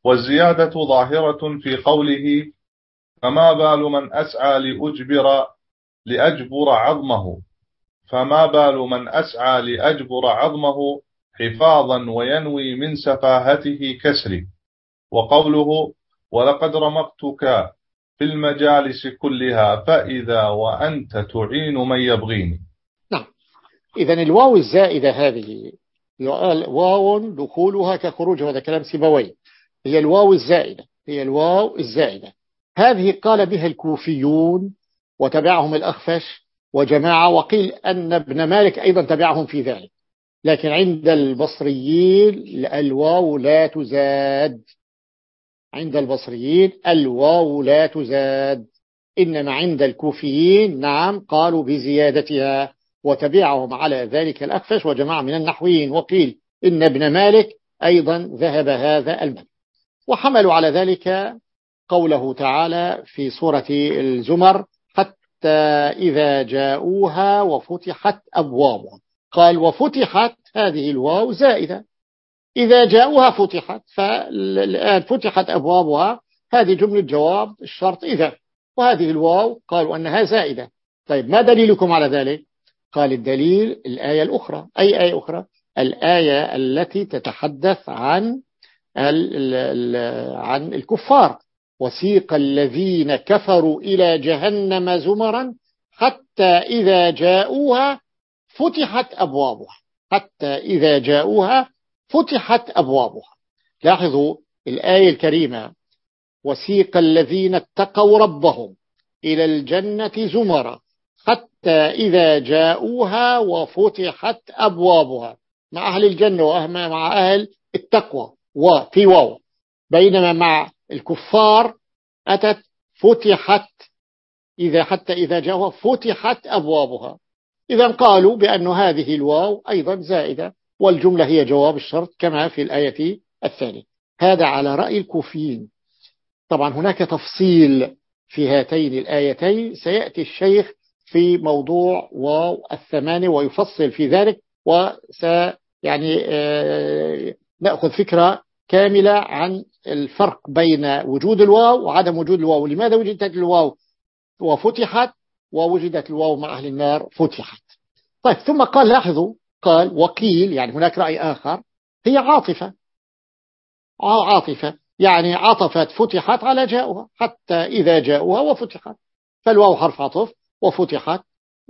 والزيادة ظاهرة في قوله فما بال من أسعى لأجبر لأجبر عظمه فما بال من أسعى لأجبر عظمه حفاظا وينوي من سفاهته كسري. وقوله ولقد رمقتك في المجالس كلها فإذا وأنت تعين من يبغيني. نعم. إذن الواو الزائدة هذه واو دخولها كخروج، هذا كلام سيبويه، هي الواو الزائدة، هي الواو الزائدة هذه قال بها الكوفيون وتبعهم الأخفش وجماعة، وقيل أن ابن مالك أيضا تبعهم في ذلك. لكن عند البصريين الواو لا تزاد، عند البصريين الواو لا تزاد، إنما عند الكوفيين نعم قالوا بزيادتها، وتبعهم على ذلك الأخفش وجماعة من النحويين، وقيل إن ابن مالك أيضا ذهب هذا المذهب، وحملوا على ذلك قوله تعالى في سورة الزمر حتى إذا جاءوها وفتحت أبوابها، قال وفتحت هذه الواو زائدة، إذا جاءوها فتحت، فالآن فتحت أبوابها هذه جملة جواب الشرط إذا، وهذه الواو قالوا أنها زائدة. طيب ما دليلكم على ذلك؟ قال الدليل الآية الأخرى. أي آية أخرى؟ الآية التي تتحدث عن عن الكفار، وسيق الذين كفروا إلى جهنم زمرا حتى إذا جاءوها فتحت أبوابها، حتى إذا جاءوها فتحت أبوابها. لاحظوا الآية الكريمة وسيق الذين اتقوا ربهم إلى الجنة زمرا حتى إذا جاءوها وفتحت أبوابها، مع أهل الجنة ومع أهل التقوى وفي واو، بينما مع الكفار أتت فتحت إذا حتى إذا جاءوها فتحت أبوابها. إذا قالوا بأن هذه الواو أيضا زائدة، والجملة هي جواب الشرط كما في الآية الثانية. هذا على رأي الكوفيين. طبعا هناك تفصيل في هاتين الآيتين، سيأتي الشيخ في موضوع واو الثمانية ويفصل في ذلك، وس يعني نأخذ فكرة كاملة عن الفرق بين وجود الواو وعدم وجود الواو، لماذا وجدت الواو وفتحت ووجدت الواو مع أهل النار فتحت. طيب ثم قال لاحظوا قال وقيل، يعني هناك رأي آخر، هي عاطفة، عاطفة يعني عطفت فتحت على جاءوها حتى إذا جاءوها وفتحت، فالواو حرف عطف وفتحت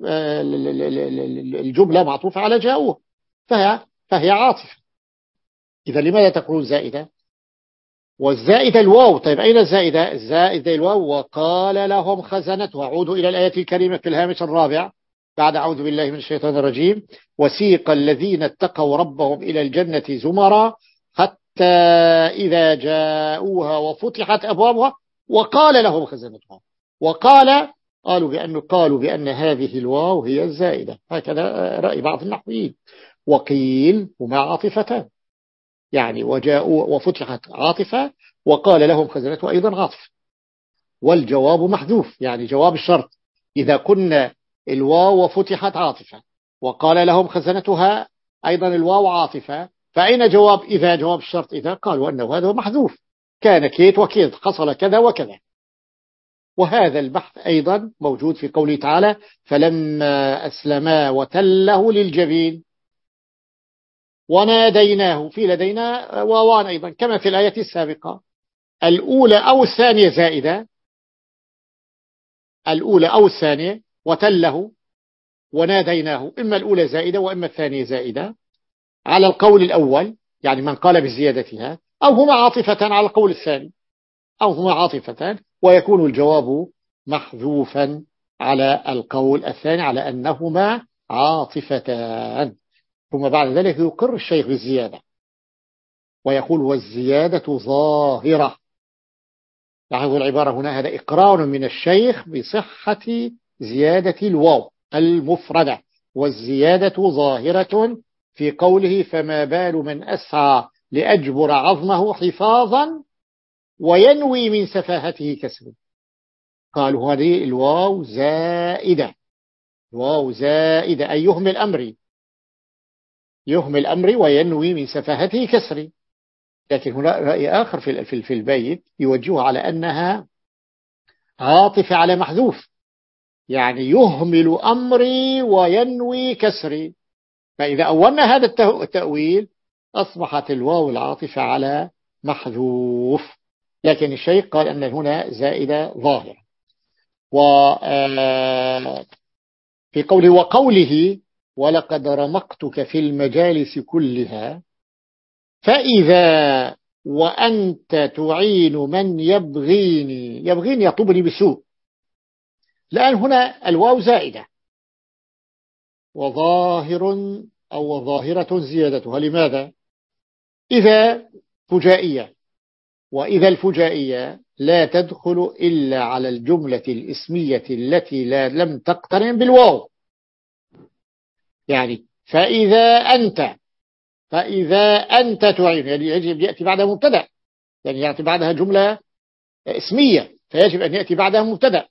الجملة معطوفة على جاءوها، فهي, فهي عاطفة. إذا لماذا تقولون زائدة؟ والزائدة الواو. طيب أين الزائدة؟ الزائدة الواو وقال لهم خزنتها. عودوا إلى الآية الكريمة في الهامش الرابع بعد أعوذ بالله من الشيطان الرجيم وسيق الذين اتقوا ربهم إلى الجنة زمرا حتى إذا جاءوها وفتحت أبوابها وقال لهم خزنتها. وقال قالوا بأن قالوا بأن هذه الواو هي الزائدة، هكذا رأي بعض النحويين. وقيل هما عاطفتان، يعني وجاءوا وفتحت عاطفة وقال لهم خزنتها أيضا عاطفة، والجواب محذوف، يعني جواب الشرط إذا كنا الواو وفتحت عاطفة وقال لهم خزنتها أيضا الواو عاطفة، فأين جواب إذا؟ جواب الشرط إذا قالوا أنه هذا محذوف، كان كيت وكيت، حصل كذا وكذا. وهذا البحث أيضا موجود في قوله تعالى فلما أسلما وتله للجبين وناديناه، في لدينا واوان أيضا كما في الآية السابقة. الأولى أو الثانية زائدة، الأولى أو الثانية وتله وناديناه، إما الأولى زائدة وإما الثانية زائدة على القول الأول، يعني من قال بزيادتها، أو هما عاطفتان على القول الثاني، أو هما عاطفتان ويكون الجواب محذوفا على القول الثاني على أنهما عاطفتان. ثم بعد ذلك يقر الشيخ بالزيادة ويقول والزيادة ظاهرة. لاحظوا العبارة هنا، هذا إقرار من الشيخ بصحة زيادة الواو المفردة، والزيادة ظاهرة في قوله فما بال من أسعى لأجبر عظمه حفاظا وينوي من سفاهته كسبا. قالوا هذه الواو زائدة، الواو زائدة أي يهمل أمري، يهمل أمري وينوي من سفاهته كسري. لكن هنا رأي آخر في في في البيت يوجهه على أنها عاطفة على محذوف، يعني يهمل أمري وينوي كسري. فإذا أولنا هذا التأويل أصبحت الواو العاطفة على محذوف، لكن الشيخ قال أن هنا زائدة ظاهرة. وفي قوله وقوله ولقد رمقتك في المجالس كلها فإذا وأنت تعين من يبغيني، يبغيني يطلبني بسوء، لأن هنا الواو زائدة وظاهر أو ظاهرة زيادتها. لماذا؟ إذا فجائية، وإذا الفجائية لا تدخل إلا على الجملة الإسمية التي لا لم تقترن بالواو. يعني فإذا أنت، فإذا أنت تعين، يعني يجب يأتي بعدها مبتدأ، يعني يأتي بعدها جملة اسمية فيجب أن يأتي بعدها مبتدأ.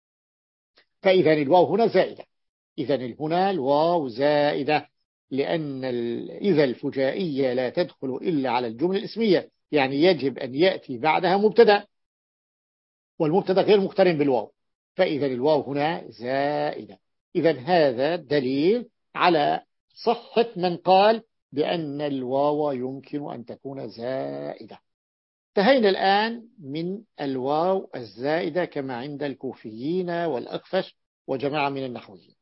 فإذا الواو هنا زائدة، إذا هنا الواو زائدة، لأن إذا الفجائية لا تدخل إلا على الجملة الاسمية، يعني يجب أن يأتي بعدها مبتدأ، والمبتدأ غير مقترن بالواو، فإذا الواو هنا زائدة. إذا هذا دليل على صحة من قال بأن الواو يمكن أن تكون زائدة. انتهينا الآن من الواو الزائدة كما عند الكوفيين والأخفش وجماعة من النحويين.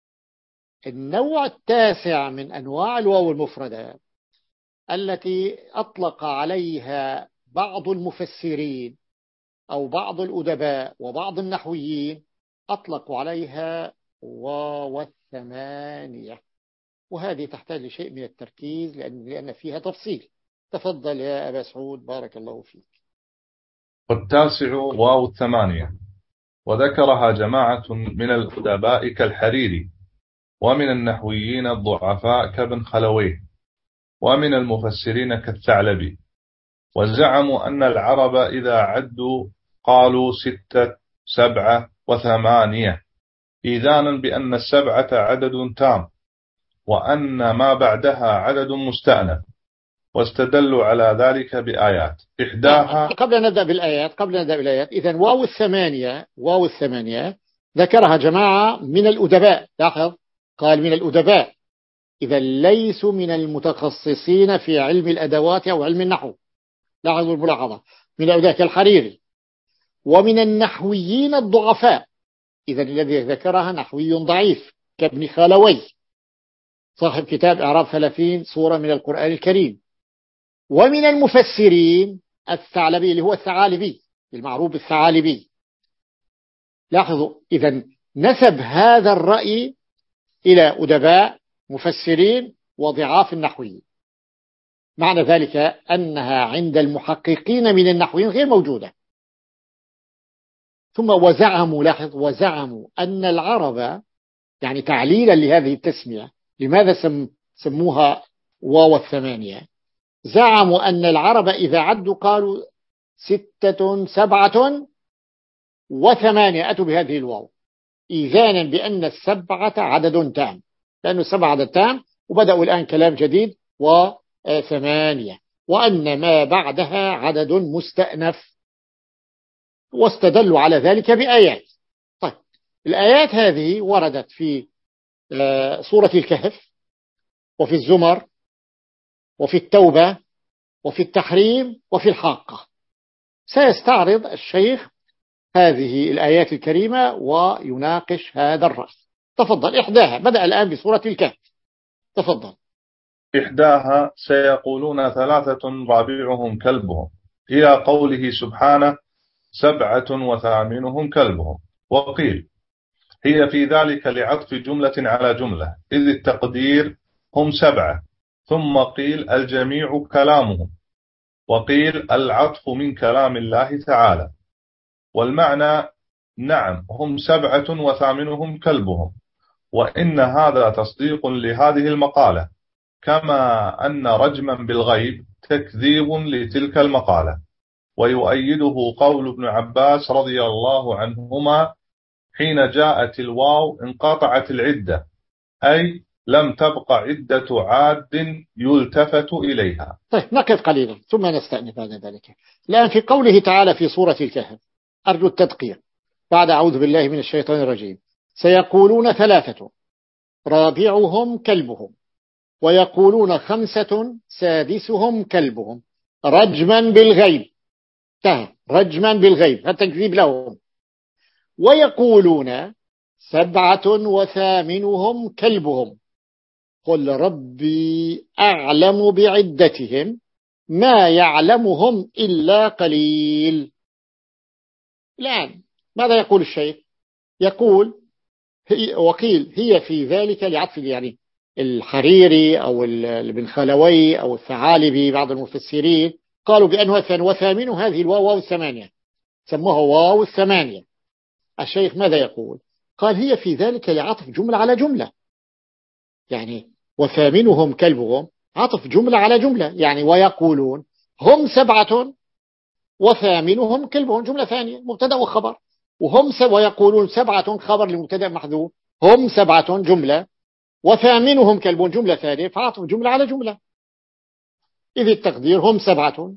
النوع التاسع من أنواع الواو المفردة التي أطلق عليها بعض المفسرين أو بعض الأدباء وبعض النحويين، أطلقوا عليها واو الثمانية، وهذه تحتاج لشيء من التركيز لأن, لأن فيها تفصيل. تفضل يا أبا سعود بارك الله فيك. والتاسع واو الثمانية، وذكرها جماعة من الأدباء كالحريري، ومن النحويين الضعفاء كابن خلويه، ومن المفسرين كالثعلبي، وزعموا أن العرب إذا عدوا قالوا ستة سبعة وثمانية، إيذانا بأن السبعة عدد تام وأن ما بعدها عدد مستأنف، واستدلوا على ذلك بآيات إحداها. قبل أن نبدأ بالآيات قبل أن نبدأ بالآيات إذن واو الثمانية، واو الثمانية ذكرها جماعة من الأدباء، لاحظ قال من الأدباء، إذا ليسوا من المتخصصين في علم الأدوات أو علم النحو، لاحظوا الملاحظة، من الأدباء كالحريري، ومن النحويين الضعفاء، إذا الذي ذكرها نحوي ضعيف كابن خلوي صاحب كتاب إعراب ثلاثين سورة من القرآن الكريم، ومن المفسرين الثعلبي اللي هو الثعالبي المعروف بالثعالبي. لاحظوا إذا نسب هذا الرأي إلى أدباء مفسرين وضعاف النحويين، معنى ذلك أنها عند المحققين من النحويين غير موجودة. ثم وزعموا، لاحظ وزعموا أن العرب، يعني تعليلا لهذه التسمية لماذا سم سموها واو الثمانية، زعموا أن العرب إذا عدوا قالوا ستة سبعة وثمانية، أتوا بهذه الواو إيذانا بأن السبعة عدد تام، لأنه السبعة عدد تام، وبدأوا الآن كلام جديد وثمانية، وأن ما بعدها عدد مستأنف، واستدلوا على ذلك بآيات. طيب الآيات هذه وردت في سورة الكهف، وفي الزمر، وفي التوبة، وفي التحريم، وفي الحاقة. سيستعرض الشيخ هذه الآيات الكريمة ويناقش هذا الرأي. تفضل. إحداها بدأ الآن بسورة الكهف، تفضل. إحداها سيقولون ثلاثة رابعهم كلبهم، إلى قوله سبحانه سبعة وثامنهم كلبهم. وقيل هي في ذلك لعطف جملة على جملة، إذ التقدير هم سبعة، ثم قيل الجميع كلامهم، وقيل العطف من كلام الله تعالى. والمعنى نعم هم سبعة وثامنهم كلبهم، وإن هذا تصديق لهذه المقالة، كما أن رجما بالغيب تكذيب لتلك المقالة. ويؤيده قول ابن عباس رضي الله عنهما حين جاءت الواو انقطعت العدة، أي لم تبق عدة عاد يلتفت إليها. طيب نقف قليلا ثم نستأنف بعد ذلك. الآن في قوله تعالى في سورة الكهف، أرجو التدقيق بعد أعوذ بالله من الشيطان الرجيم، سيقولون ثلاثة رابعهم كلبهم ويقولون خمسة سادسهم كلبهم رجما بالغيب، رجما بالغيب التكذيب لهم، ويقولون سبعة وثامنهم كلبهم قل ربي أعلم بعدتهم ما يعلمهم إلا قليل. الآن ماذا يقول الشيخ؟ يقول هي وقيل هي في ذلك لعطف يعني الحريري أو ابن خلوي أو الثعالبي بعض المفسرين قالوا بأنه وثامن هذه الواو واو الثمانية سموها واو الثمانية. الشيخ ماذا يقول؟ قال هي في ذلك لعطف جملة على جملة، يعني وثامنهم كلبهم عطف جملة على جملة، يعني ويقولون هم سبعة وثامنهم كلبهم جملة ثانية مبتدأ وخبر، وهم سب ويقولون سبعة خبر لمبتدأ محذوف، هم سبعة جملة وثامنهم كلبهم جملة ثانية فعطف جملة على جملة، إذ التقدير هم سبعة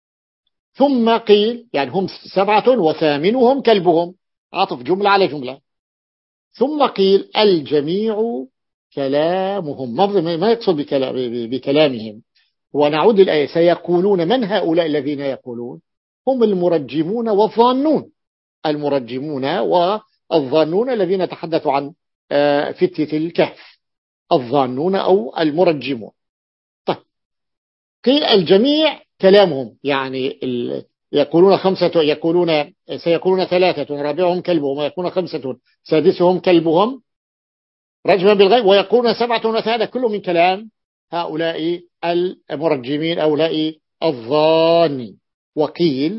ثم قيل يعني هم سبعة وثامنهم كلبهم عطف جملة على جملة، ثم قيل الجميع كلامهم، ما يقصد بكلام بكلامهم. ونعود الآية سيقولون من هؤلاء الذين يقولون؟ هم المرجمون والظانون، المرجمون والظانون الذين تحدثوا عن فتية الكهف، الظانون أو المرجمون. طيب قيل الجميع كلامهم، يعني يقولون خمسة يقولون سيقولون ثلاثة رابعهم كلبهم ويقولون خمسة سادسهم كلبهم رجما بالغيب ويقولون سبعة وثلاثة كله من كلام هؤلاء المرجمين هؤلاء الظانين. وقيل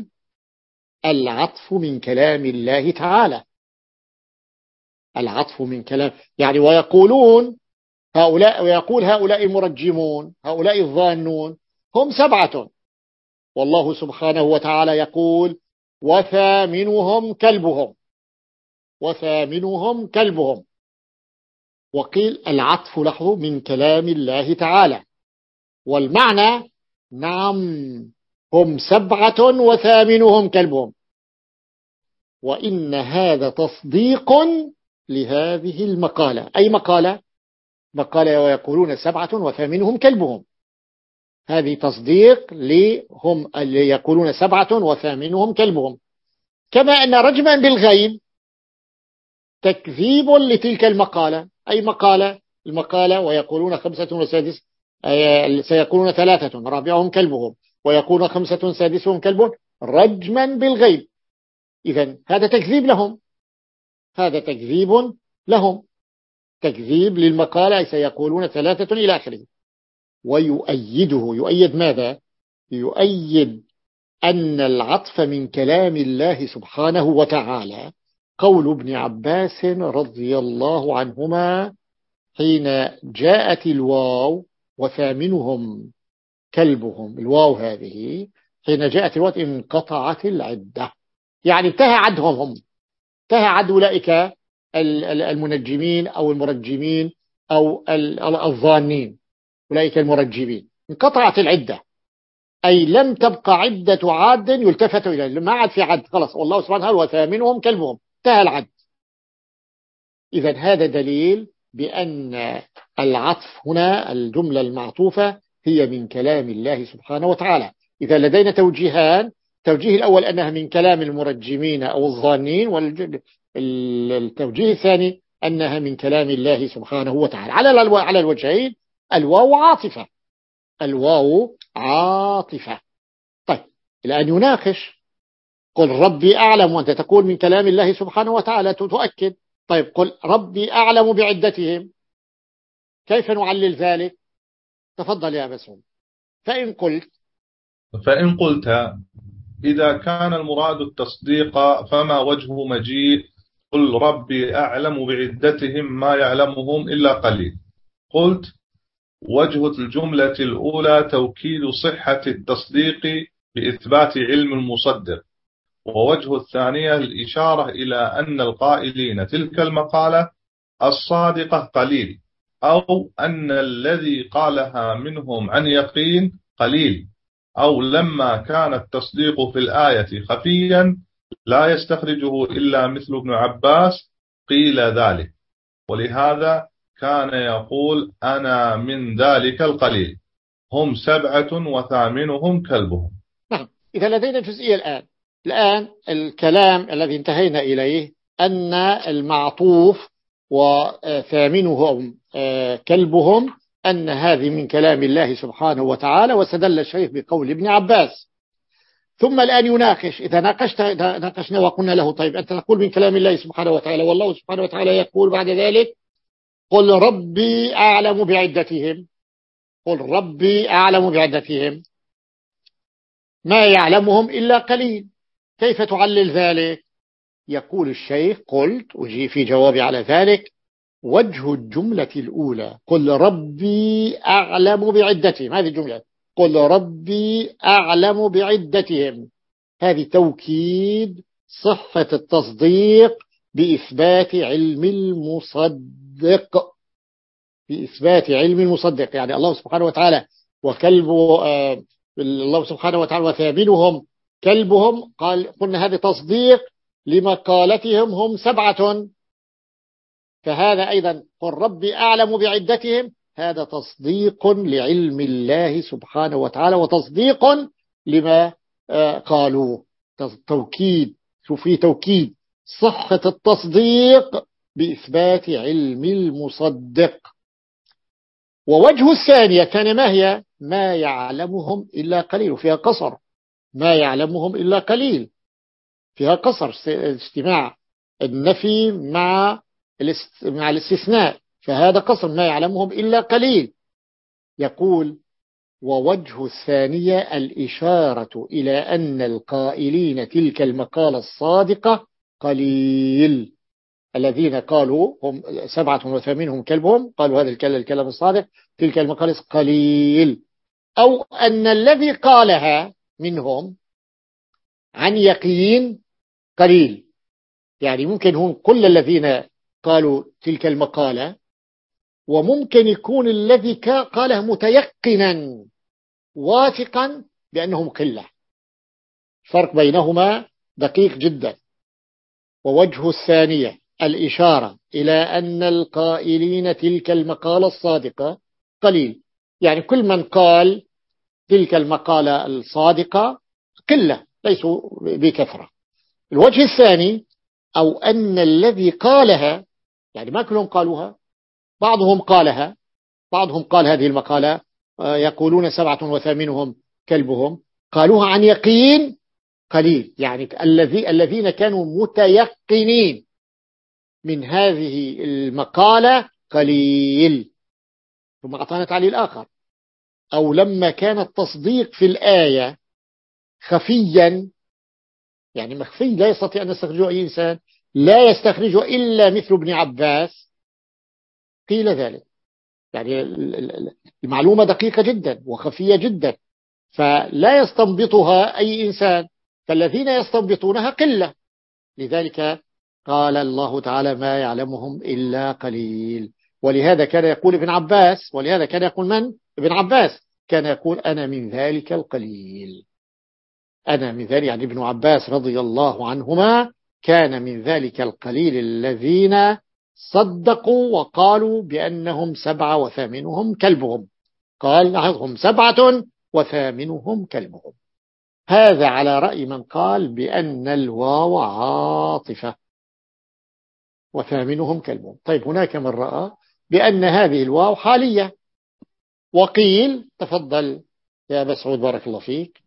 العطف من كلام الله تعالى، العطف من كلام يعني ويقولون هؤلاء ويقول هؤلاء المرجمون هؤلاء الظانون هم سبعة، والله سبحانه وتعالى يقول وثامنهم كلبهم وثامنهم كلبهم. وقيل العطف له من كلام الله تعالى، والمعنى نعم هم سبعة وثامنهم كلبهم، وإن هذا تصديق لهذه المقالة. أي مقالة؟ مقالة ويقولون سبعة وثامنهم كلبهم، هذه تصديق لهم اللي يقولون سبعة وثامنهم كلبهم. كما أن رجما بالغيب تكذيب لتلك المقالة. أي مقالة؟ المقالة ويقولون خمسة وسادس سيقولون ثلاثة رابعهم كلبهم ويقولون خمسة سادسهم كلبهم رجما بالغيب، إذن هذا تكذيب لهم، هذا تكذيب لهم، تكذيب للمقالة سيقولون ثلاثة إلى آخره. ويؤيده يؤيد ماذا؟ يؤيد أن العطف من كلام الله سبحانه وتعالى قول ابن عباس رضي الله عنهما حين جاءت الواو وثامنهم كلبهم، الواو هذه حين جاءت الواو انقطعت العدة، يعني انتهى عدهم، هم انتهى عد أولئك المنجمين أو المرجمين أو الظانين، أولئك المرجمين انقطعت العدة، أي لم تبقى عدة عاد يلتفت إليه، ما عاد في عد خلاص، والله سبحانه وتعالى وثامنهم كلبهم انتهى العد. إذن هذا دليل بأن العطف هنا الجملة المعطوفة هي من كلام الله سبحانه وتعالى. إذا لدينا توجيهان، التوجيه الأول أنها من كلام المرجمين أو الظانين، والتوجيه الثاني أنها من كلام الله سبحانه وتعالى. على على الوجهين الواو عاطفة، الواو عاطفة. طيب الآن يناقش، قل ربي أعلم، وأنت تقول من كلام الله سبحانه وتعالى تؤكد، طيب قل ربي أعلم بعدتهم، كيف نعلل ذلك؟ تفضل يا بسوم. فإن قلت فإن قلت إذا كان المراد التصديق فما وجه مجيء قل ربي أعلم بعدتهم ما يعلمهم إلا قليل؟ قلت وجه الجملة الأولى توكيد صحة التصديق بإثبات علم المصدق، ووجه الثانية الإشارة إلى أن القائلين تلك المقالة الصادقة قليل، أو أن الذي قالها منهم عن يقين قليل، أو لما كان التصديق في الآية خفيا لا يستخرجه إلا مثل ابن عباس قيل ذلك، ولهذا كان يقول أنا من ذلك القليل، هم سبعة وثامنهم كلبهم. نعم. إذا لدينا جزئية الآن الآن الكلام الذي انتهينا إليه أن المعطوف وثامنهم كلبهم أن هذه من كلام الله سبحانه وتعالى، واستدل الشيخ بقول ابن عباس. ثم الآن يناقش، إذا ناقشت ناقشنا وقلنا له طيب أنت تقول من كلام الله سبحانه وتعالى، والله سبحانه وتعالى يقول بعد ذلك قل ربي أعلم بعدتهم، قل ربي أعلم بعدتهم، ما يعلمهم إلا قليل، كيف تعلل ذلك؟ يقول الشيخ قلت أجي في جوابي على ذلك وجه الجملة الأولى قل ربي أعلم بعدتهم، هذه الجملة قل ربي أعلم بعدتهم، هذه توكيد صحة التصديق بإثبات علم المصدق، بإثبات علم المصدق. يعني الله سبحانه وتعالى وكلب آه الله سبحانه وتعالى وثامنهم كلبهم، قال قلنا هذا تصديق لمقالتهم هم سبعة، فهذا أيضا قل ربي أعلم بعدتهم، هذا تصديق لعلم الله سبحانه وتعالى وتصديق لما قالوه، توكيد، شوف فيه توكيد صحة التصديق بإثبات علم المصدق. ووجه الثانية كان ما هي؟ ما يعلمهم إلا قليل، وفيها قصر، ما يعلمهم إلا قليل فيها قصر، اجتماع النفي مع مع الاستثناء، فهذا قصر ما يعلمهم إلا قليل. يقول ووجه الثانية الإشارة إلى أن القائلين تلك المقالة الصادقة قليل، الذين قالوا هم سبعة وثامنهم كلبهم، قالوا هذا الكلام الصادق تلك المقالة قليل، أو أن الذي قالها منهم عن يقين قليل، يعني ممكن هم كل الذين قالوا تلك المقالة، وممكن يكون الذي قاله متيقنا واثقا بأنهم قلة، فرق بينهما دقيق جدا. ووجه الثانية الإشارة إلى أن القائلين تلك المقالة الصادقة قليل، يعني كل من قال تلك المقالة الصادقة قلة ليسوا بكثرة. الوجه الثاني أو أن الذي قالها، يعني ما كلهم قالوها، بعضهم قالها، بعضهم قال هذه المقالة يقولون سبعة وثامنهم كلبهم، قالوها عن يقين قليل، يعني الذي الذين كانوا متيقنين من هذه المقالة قليل. ثم أعطانا تعليل آخر، أو لما كان التصديق في الآية خفيا، يعني مخفي لا يستطيع أن يستخرجه أي إنسان، لا يستخرجه إلا مثل ابن عباس قيل ذلك، يعني المعلومة دقيقة جدا وخفية جدا فلا يستنبطها أي إنسان، فالذين يستنبطونها قلة، لذلك قال الله تعالى ما يعلمهم إلا قليل. ولهذا كان يقول ابن عباس، ولهذا كان يقول من؟ ابن عباس كان يقول أنا من ذلك القليل، أنا من ذلك، يعني ابن عباس رضي الله عنهما كان من ذلك القليل الذين صدقوا وقالوا بأنهم سبعة وثامنهم كلبهم، قال هم سبعة وثامنهم كلبهم. هذا على رأي من قال بأن الواو عاطفة وثامنهم كلبهم. طيب هناك من رأى بأن هذه الواو حالية، وقيل تفضل يا أبا سعود بارك الله فيك.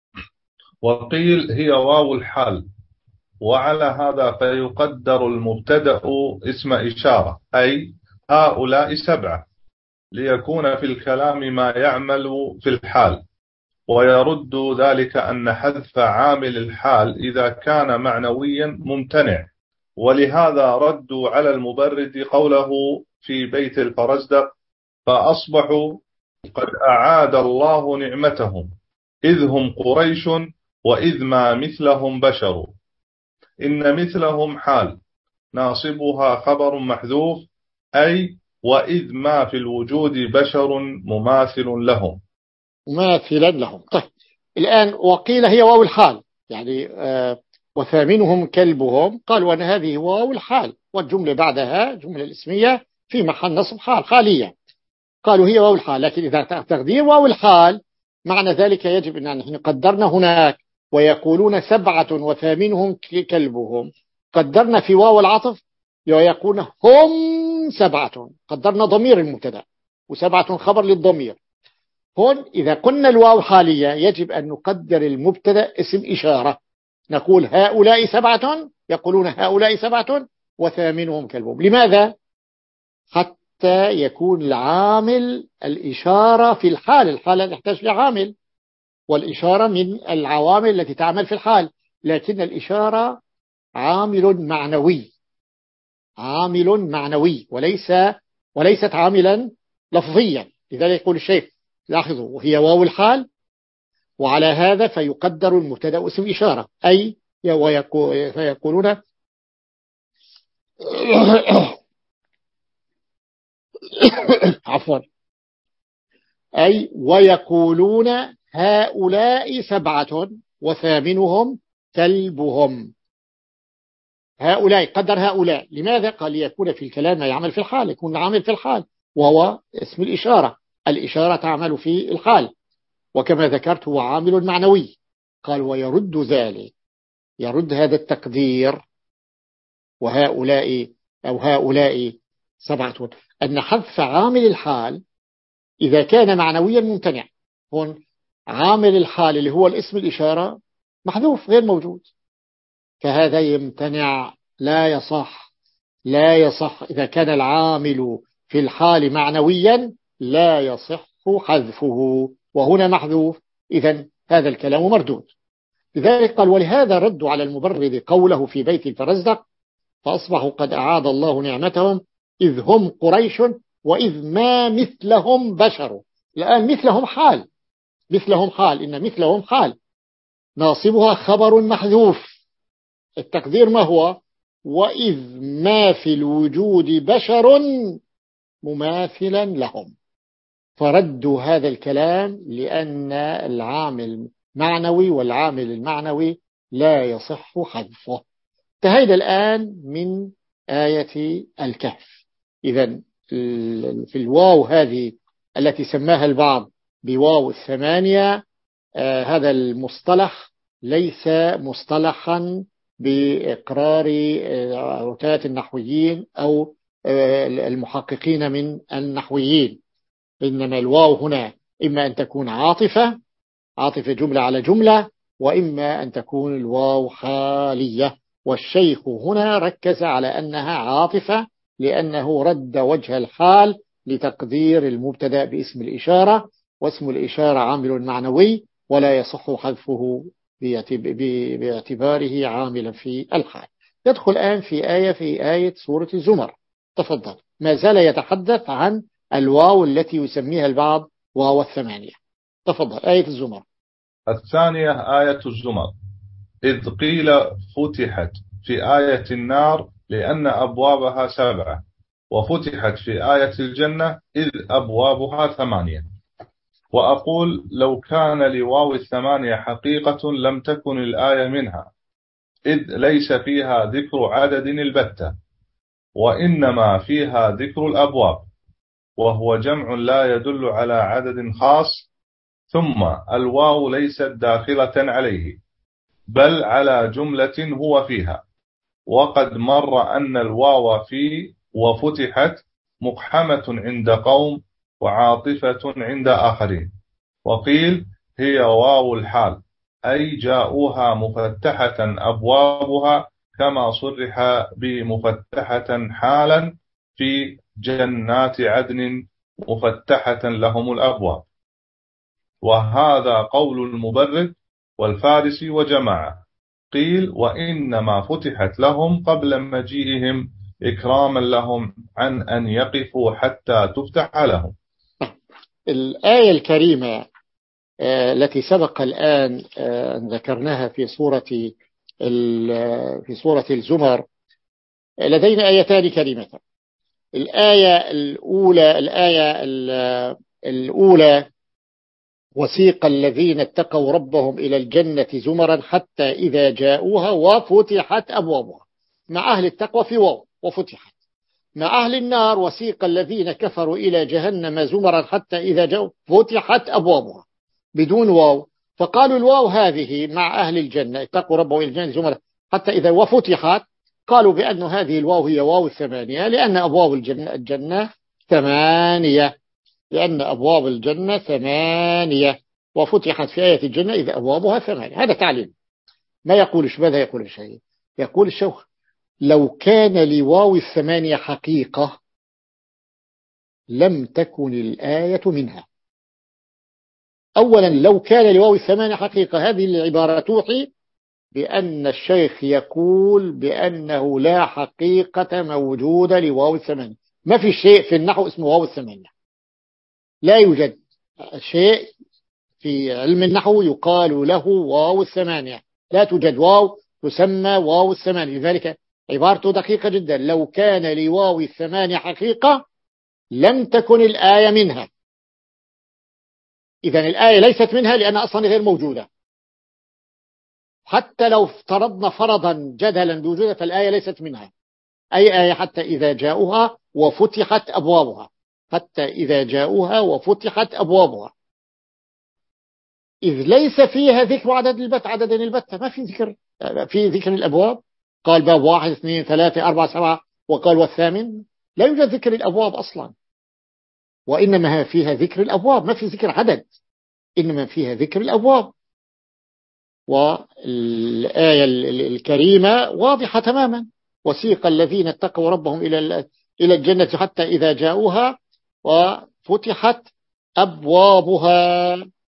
وقيل هي واو الحال، وعلى هذا فيقدر المبتدأ اسم إشارة، أي هؤلاء سبعة، ليكون في الكلام ما يعمل في الحال، ويرد ذلك أن حذف عامل الحال إذا كان معنويا ممتنع، ولهذا ردوا على المبرد قوله في بيت الفرزدق فأصبحوا قد أعاد الله نعمتهم إذ هم قريش وإذ ما مثلهم بشر، إن مثلهم حال ناصبها خبر محذوف، أي وإذ ما في الوجود بشر مماثل لهم. مماثلا لهم. طيب الآن وقيل هي واو الحال، يعني آه وثامنهم كلبهم، قالوا أن هذه واو الحال والجملة بعدها جملة الاسمية في محل نصب حال خالية، قالوا هي واو الحال. لكن إذا تقدير واو الحال معنى ذلك يجب أن نحن قدرنا هناك ويقولون سبعة وثامنهم كلبهم، قدرنا في واو العطف ويقولون هم سبعة، قدرنا ضمير المبتدا وسبعة خبر للضمير. هون إذا قلنا الواو حالية يجب أن نقدر المبتدا اسم إشارة، نقول هؤلاء سبعة، يقولون هؤلاء سبعة وثامنهم كلبهم. لماذا؟ حتى يكون العامل الإشارة في الحال، الحال يحتاج لعامل، والإشارة من العوامل التي تعمل في الحال، لكن الإشارة عامل معنوي، عامل معنوي وليس وليست عاملا لفظيا. لذلك يقول الشيخ لاحظوا وهي واو الحال، وعلى هذا فيقدر المبتدا اسم إشارة، أي فيقولون عفوا أي ويقولون هؤلاء سبعة وثامنهم كلبهم. هؤلاء قدر هؤلاء، لماذا؟ قال ليكون في الكلام ما يعمل في الحال، يكون عامل في الحال وهو اسم الإشارة، الإشارة تعمل في الحال، وكما ذكرت هو عامل معنوي. قال ويرد ذلك، يرد هذا التقدير وهؤلاء أو هؤلاء سبعة، أن حذف عامل الحال إذا كان معنويا ممتنع. هون عامل الحال اللي هو الاسم الإشارة محذوف غير موجود، فهذا يمتنع، لا يصح، لا يصح إذا كان العامل في الحال معنويا لا يصح حذفه، وهنا محذوف، إذن هذا الكلام مردود. لذلك قال ولهذا ردوا على المبرد قوله في بيت الفرزدق فأصبحوا قد أعاد الله نعمتهم إذ هم قريش وإذ ما مثلهم بشر. الآن مثلهم حال، مثلهم حال، إن مثلهم حال ناصبها خبر محذوف، التقدير ما هو؟ وإذ ما في الوجود بشر مماثلا لهم. فردوا هذا الكلام لأن العامل معنوي والعامل المعنوي لا يصح حذفه. انتهينا الآن من آية الكهف. إذن في الواو هذه التي سماها البعض بواو الثمانية، آه هذا المصطلح ليس مصطلحا بإقرار عتاة النحويين أو آه المحققين من النحويين، إنما الواو هنا إما أن تكون عاطفة، عاطفة جملة على جملة، وإما أن تكون الواو حالية. والشيخ هنا ركز على أنها عاطفة لأنه رد وجه الحال لتقدير المبتدا باسم الإشارة، واسم الإشارة عامل معنوي ولا يصح حذفه باعتباره عاملا في الحال. يدخل الآن في آية في آية سورة الزمر. تفضل. ما زال يتحدث عن الواو التي يسميها البعض واو الثمانية. تفضل. آية الزمر. الثانية آية الزمر. إذ قيل فتحت في آية النار لأن أبوابها سبعة، وفتحت في آية الجنة إذ أبوابها ثمانية. وأقول لو كان لواو الثمانية حقيقة لم تكن الآية منها، إذ ليس فيها ذكر عدد البتة، وإنما فيها ذكر الأبواب، وهو جمع لا يدل على عدد خاص. ثم الواو ليست داخلة عليه بل على جملة هو فيها. وقد مر أن الواو في وفتحت مقحمة عند قوم وعاطفة عند آخرين. وقيل هي واو الحال، أي جاءوها مفتحة أبوابها كما صرح بمفتحة حالا في جنات عدن مفتحة لهم الأبواب. وهذا قول المبرد والفارسي وجماعة. قيل وإنما فتحت لهم قبل مجيئهم إكراما لهم عن أن يقفوا حتى تفتح لهم. الآية الكريمة التي سبق الآن أن ذكرناها في سورة في سورة الزمر، لدينا آيتان كريمتان. الآية الأولى الآية الأولى وسيق الذين اتقوا ربهم إلى الجنة زمرا حتى إذا جاءوها وفتحت أبوابها. مع أهل التقوى في واو وفتحت. مع أهل النار وسيق الذين كفروا إلى جهنم زمرا حتى إذا جاءوا فتحت أبوابها بدون واو. فقالوا الواو هذه مع أهل الجنة اتقوا ربهم إلى الجنة زمرا حتى إذا وفتحت، قالوا بأن هذه الواو هي واو الثمانية، لأن أبواب الجنة, الجنة ثمانية لأن أبواب الجنة ثمانية وفتحت في آية الجنة إذا أبوابها ثمانية. هذا تعليم. ما يقولش ماذا يقول الشيء؟ يقول الشيخ لو كان لواو الثمانية حقيقة لم تكن الآية منها. أولا لو كان لواو الثمانية حقيقة، هذه العبارة توحي بأن الشيخ يقول بأنه لا حقيقة موجودة لواو الثمانية. ما في شيء في النحو اسمه واو الثمانية، لا يوجد شيء في علم النحو يقال له واو الثمانية، لا توجد واو تسمى واو الثمانية. لذلك عبارته دقيقة جدا. لو كان لواو الثمانية حقيقة لم تكن الآية منها. إذن الآية ليست منها لأنها أصلا غير موجودة. حتى لو افترضنا فرضا جدلا بوجودها فالآية ليست منها. أي آية؟ حتى إذا جاءوها وفتحت أبوابها. حتى إذا جاءوها وفتحت أبوابها، إذ ليس فيها ذكر عدد البت عدد البتة. ما في ذكر في ذكر الأبواب. قال باب واحد اثنين ثلاثة أربعة سبعة وقال والثامن. لا يوجد ذكر الأبواب أصلا، وإنما فيها ذكر الأبواب، ما في ذكر عدد، إنما فيها ذكر الأبواب. والآية الكريمة واضحة تماما. وسيق الذين اتقوا ربهم إلى إلى الجنة حتى إذا جاءوها وفتحت أبوابها،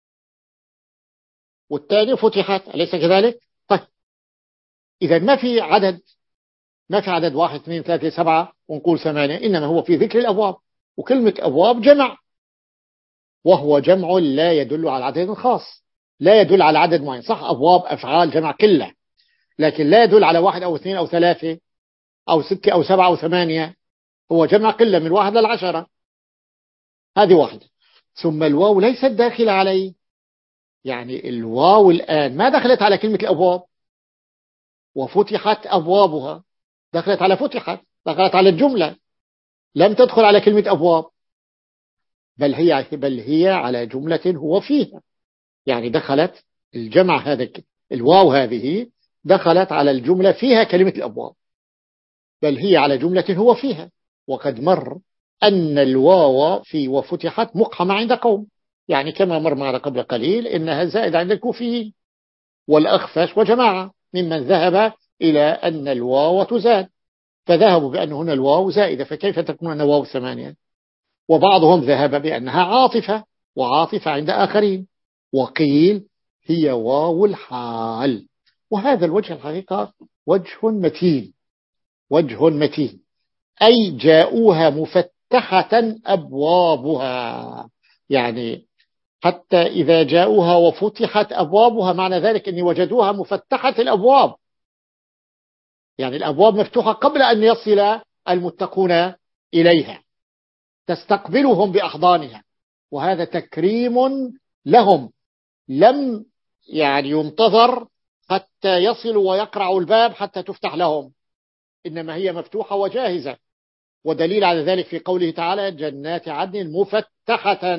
والثاني فتحت، أليس كذلك؟ طيب إذا ما في عدد، ما في عدد واحد اثنين ثلاثة سبعة ونقول ثمانية، إنما هو في ذكر الأبواب. وكلمة أبواب جمع، وهو جمع لا يدل على عدد خاص، لا يدل على عدد معين. صح أبواب أفعال جمع كله، لكن لا يدل على واحد أو اثنين أو ثلاثة أو ستة أو سبعة أو ثمانية. هو جمع قلة من واحد للعشرة. هذه واحدة. ثم الواو ليست داخلة عليه. يعني الواو الآن ما دخلت على كلمة الأبواب. وفتحت أبوابها دخلت على فتحت، دخلت على الجملة، لم تدخل على كلمة أبواب. بل هي بل هي على جملة هو فيها. يعني دخلت الجمع، هذا الواو هذه دخلت على الجملة فيها كلمة الأبواب، بل هي على جملة هو فيها. وقد مر أن الواو في وفتحت مقحمة عند قوم، يعني كما مر معنا قبل قليل إنها زائدة عند الكوفيين والأخفش وجماعة ممن ذهب إلى أن الواو تزاد، فذهبوا بأن هنا الواو زائدة، فكيف تكون أن واو ثمانية؟ وبعضهم ذهب بأنها عاطفة، وعاطفة عند آخرين، وقيل هي واو الحال. وهذا الوجه الحقيقة وجه متين، وجه متين. أي جاءوها مفتحة أبوابها، يعني حتى إذا جاءوها وفتحت أبوابها، معنى ذلك أن وجدوها مفتحة الأبواب، يعني الأبواب مفتوحة قبل أن يصل المتقون إليها، تستقبلهم بأحضانها. وهذا تكريم لهم، لم يعني ينتظر حتى يصلوا ويقرعوا الباب حتى تفتح لهم، إنما هي مفتوحة وجاهزة. ودليل على ذلك في قوله تعالى جنات عدن مفتحة،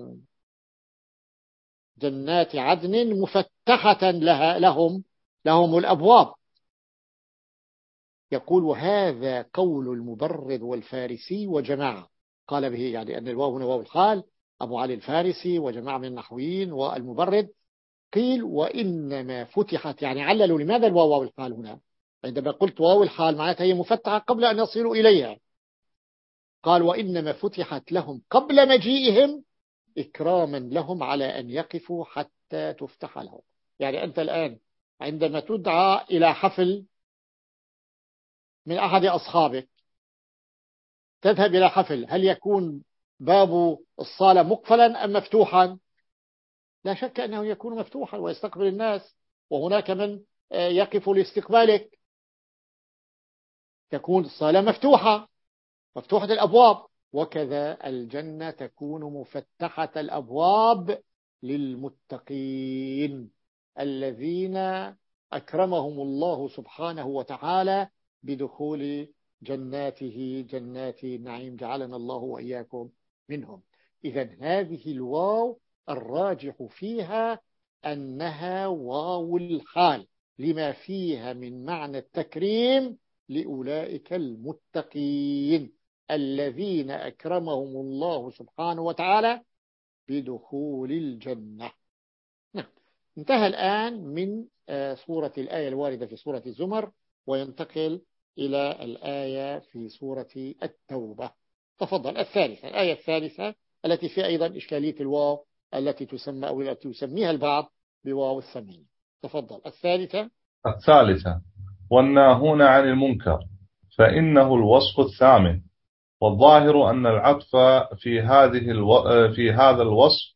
جنات عدن مفتحة لها لهم لهم الأبواب. يقول وهذا قول المبرد والفارسي وجماعة قال به، يعني أن الواو هنا واو الحال، أبو علي الفارسي وجماعة من النحويين والمبرد. قيل وإنما فتحت، يعني عللوا لماذا الواو واو الحال هنا. عندما قلت واو الحال معناتها هي مفتحة قبل أن يصلوا إليها. قال وإنما فتحت لهم قبل مجيئهم إكراما لهم على أن يقفوا حتى تفتح لهم. يعني أنت الآن عندما تدعى إلى حفل من أحد أصحابك، تذهب إلى حفل، هل يكون باب الصالة مقفلا أم مفتوحا؟ لا شك أنه يكون مفتوحا ويستقبل الناس، وهناك من يقف لاستقبالك، تكون الصالة مفتوحة. مفتوحة الأبواب، وكذا الجنة تكون مفتحة الأبواب للمتقين الذين أكرمهم الله سبحانه وتعالى بدخول جناته، جنات النعيم، جعلنا الله وإياكم منهم. إذن هذه الواو الراجح فيها أنها واو الحال لما فيها من معنى التكريم لأولئك المتقين الذين أكرمهم الله سبحانه وتعالى بدخول الجنة. نعم. انتهى الآن من سورة الآية الواردة في سورة الزمر، وينتقل إلى الآية في سورة التوبة. تفضل. الثالثة، الآية الثالثة التي فيها أيضا إشكالية الواو التي تسمى أو التي يسميها البعض بواو الثمين. تفضل. الثالثة. الثالثة والناهون عن المنكر، فإنه الوصف الثامن، والظاهر أن العطف في هذه الو... في هذا الوصف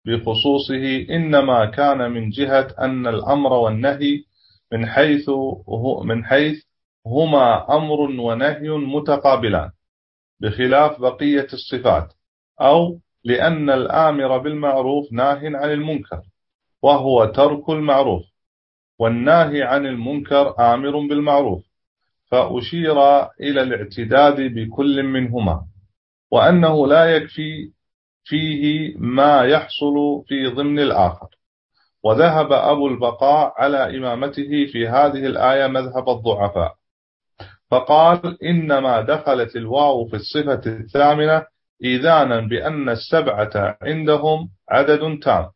بخصوصه إنما كان من جهة أن الأمر والنهي من حيث من حيث هما أمر ونهي متقابلان بخلاف بقية الصفات، أو لأن الآمر بالمعروف ناه عن المنكر وهو ترك المعروف، والناهي عن المنكر آمر بالمعروف، فأشير إلى الاعتداد بكل منهما، وأنه لا يكفي فيه ما يحصل في ضمن الآخر. وذهب أبو البقاء على إمامته في هذه الآية مذهب الضعفاء، فقال إنما دخلت الواو في الصفة الثامنة إذانا بأن السبعة عندهم عدد تام،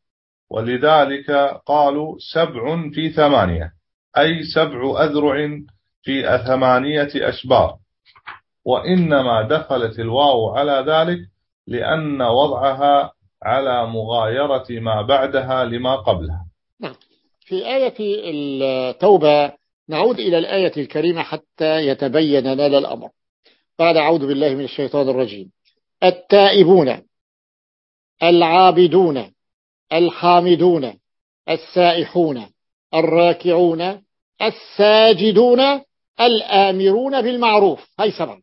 ولذلك قالوا سبع في ثمانية، أي سبع أذرع في ثمانية أشبار. وإنما دخلت الواو على ذلك لأن وضعها على مغايرة ما بعدها لما قبلها. نعم. في آية التوبة نعود إلى الآية الكريمة حتى يتبين لنا الأمر. بعد أعوذ بالله من الشيطان الرجيم. التائبون العابدون الحامدون السائحون الراكعون الساجدون الآمرون بالمعروف، هاي سبعة.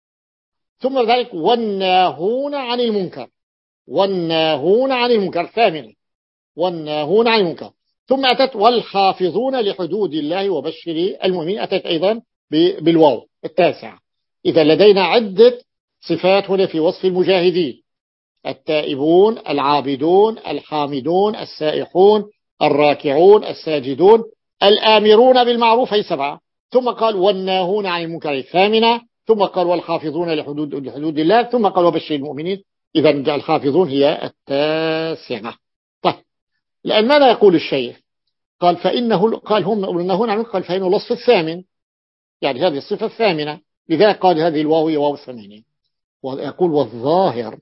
ثم ذلك والناهون عن المنكر، والناهون عن المنكر ثامنة، والناهون عن المنكر. ثم أتت والحافظون لحدود الله وبشر المؤمنين، أتت أيضا بالواو التاسعة. إذا لدينا عدة صفات هنا في وصف المجاهدين: التائبون العابدون الحامدون السائحون الراكعون الساجدون الآمرون بالمعروف، هي سبعة. ثم قال والناهون عن المنكر الثامنة، ثم قال والحافظون لحدود, لحدود الله، ثم قال وبشر المؤمنين. إذا الحافظون هي التاسعة. طيب الآن ماذا يقول الشيخ؟ قال فإنه قال هم الناهون عن المنكر، قال فإنه الوصف الثامن، يعني هذه الصفة الثامنة، لذلك قال هذه الواو هي واو الثمانية. ويقول والظاهر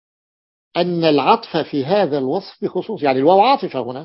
أن العطف في هذا الوصف بخصوص، يعني الواو عاطفة هنا.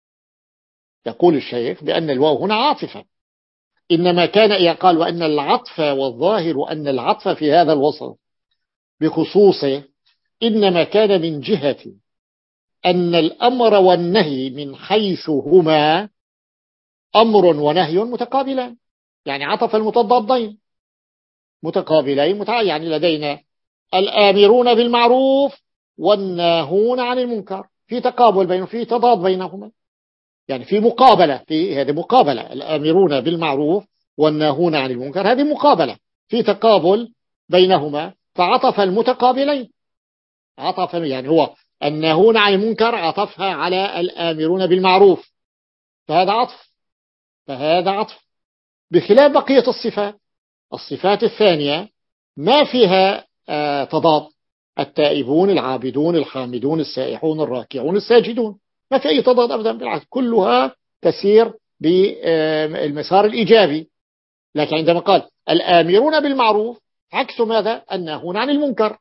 يقول الشيخ بأن الواو هنا عاطفة، إنما كان قال وأن العطف والظاهر أن العطف في هذا الوصف بخصوصه إنما كان من جهة أن الأمر والنهي من حيث هما أمر ونهي متقابلان، يعني عطف المتضادين متقابلين متع... يعني لدينا الآمرون بالمعروف والناهون عن المنكر، في تقابل بينهم، في تضاد بينهما، يعني في مقابلة، في هذه مقابلة، الآمرون بالمعروف والناهون عن المنكر، هذه مقابلة، في تقابل بينهما، فعطف المتقابلين، عطف يعني هو الناهون عن المنكر عطفها على الآمرون بالمعروف، فهذا عطف، فهذا عطف بخلاف بقية الصفات. الصفات الثانية ما فيها آه تضاد، التائبون العابدون الحامدون السائحون الراكعون الساجدون، ما في أي تضاد أبدا، بالعكس كلها تسير بالمسار الإيجابي. لكن عندما قال الآمرون بالمعروف عكس ماذا؟ الناهون عن المنكر،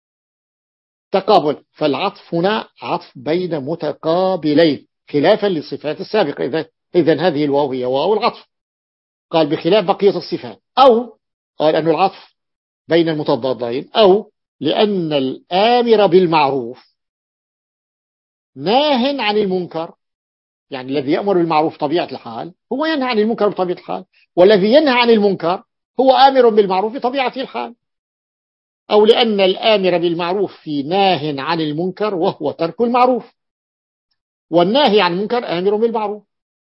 تقابل، فالعطف هنا عطف بين متقابلين خلافا للصفات السابقة. إذا إذن هذه الواو هي واو العطف، قال بخلاف بقية الصفات، أو قال أن العطف بين المتضادين، أو لأن الآمر بالمعروف ناه عن المنكر، يعني الذي يأمر بالمعروف طبيعة الحال هو ينهى عن المنكر بطبيعة الحال، والذي ينهى عن المنكر هو آمر بالمعروف بطبيعة الحال. أو لأن الآمر بالمعروف في ناه عن المنكر وهو ترك المعروف، والناهي عن المنكر آمر بالمعروف.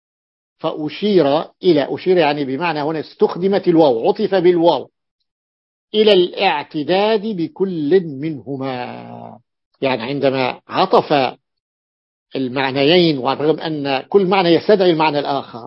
فأشير إلى أشير يعني بمعنى هنا استخدمت الواو، عطف بالواو إلى الاعتداد بكل منهما. يعني عندما عطف المعنيين، ورغم أن كل معنى يستدعي المعنى الآخر،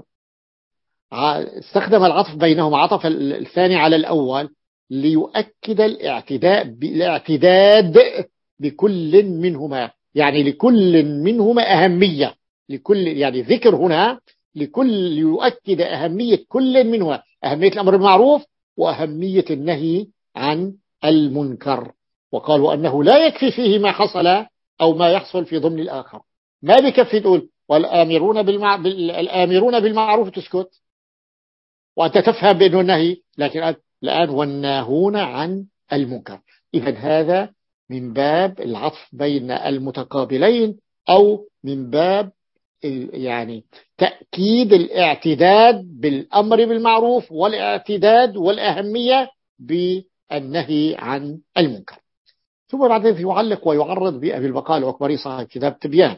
استخدم العطف بينهما، عطف الثاني على الأول ليؤكد الاعتداء بالاعتداد بكل منهما، يعني لكل منهما أهمية، لكل يعني ذكر هنا لكل ليؤكد أهمية كل منهما، أهمية الأمر بالمعروف وأهمية النهي عن المنكر. وقالوا أنه لا يكفي فيه ما حصل أو ما يحصل في ضمن الآخر. ما بكفي تقول والآمرون بالمع... الآمرون بالمعروف تسكت وأنت تفهم بأنه النهي، لكن الآن والناهون عن المنكر. إذن هذا من باب العطف بين المتقابلين، أو من باب يعني تأكيد الاعتداد بالأمر بالمعروف والاعتداد والأهمية بالنهي عن المنكر. ثم بعدين يعلق ويعرض بأبي البقاء العكبري صاحب كتاب تبيان.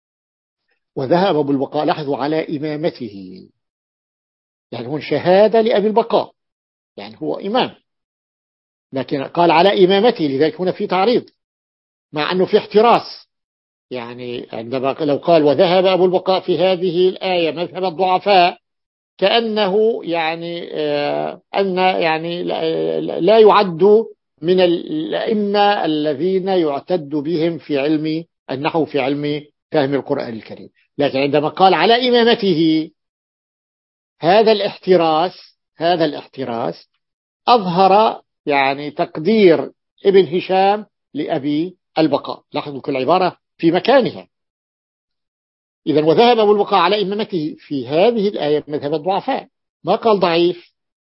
وذهب أبو البقاء لاحظوا على إمامته، يعني هو شهادة لأبي البقاء، يعني هو إمام، لكن قال على إمامته، لذلك هنا في تعريض مع أنه في احتراس. يعني عندما لو قال وذهب أبو البقاء في هذه الآية مذهب الضعفاء، كأنه يعني آه أن يعني لا يعد من الأئمة الذين يعتد بهم في علم النحو، في علم فهم القرآن الكريم. لكن عندما قال على إمامته، هذا الاحتراس هذا الاحتراس أظهر يعني تقدير ابن هشام لأبي البقاء. لاحظوا كل عبارة في مكانها. إذن وذهب أبو البقاء على إمامته في هذه الآية مذهب الضعفاء، ما قال ضعيف،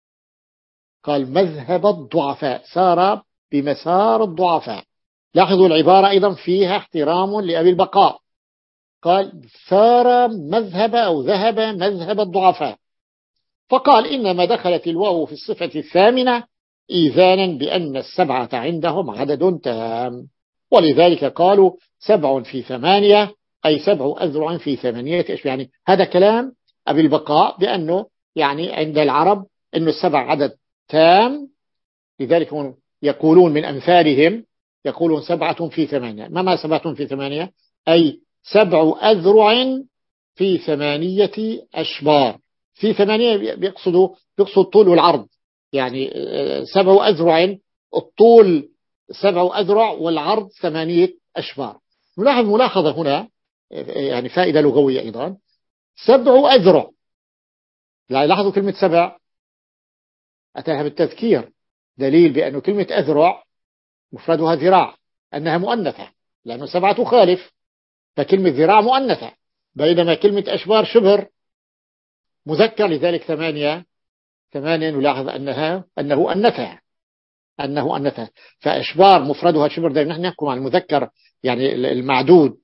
قال مذهب الضعفاء، سار بمسار الضعفاء. لاحظوا العبارة أيضا فيها احترام لأبي البقاء، قال سار مذهب أو ذهب مذهب الضعفاء. فقال إنما دخلت الواو في الصفة الثامنة إيذانا بأن السبعة عندهم عدد تام، ولذلك قالوا سبع في ثمانية، أي سبع أذرع في ثمانية أشبه. يعني هذا كلام أبي البقاء بأنه يعني عند العرب أنه السبع عدد تام، لذلك يقولون من أمثالهم يقولون سبعة في ثمانية. ما ما سبعة في ثمانية؟ أي سبع أذرع في ثمانية أشبار. في ثمانية بيقصدوا بيقصد الطول والعرض، يعني سبع أذرع، الطول سبع أذرع والعرض ثمانية أشبار. نلاحظ ملاحظة هنا يعني فائدة لغوية أيضا، سبع أذرع، يعني لاحظوا كلمة سبع أتاها بالتذكير، دليل بأنه كلمة أذرع مفردها ذراع، أنها مؤنثة، لأنه سبعة تخالف، فكلمة ذراع مؤنثة، بينما كلمة أشبار شبر مذكر، لذلك ثمانية ثمانية نلاحظ أنها أنه أنثى أنه أنثى فأشبار مفردها شبر. دائما نحن نحكم عن المذكر يعني المعدود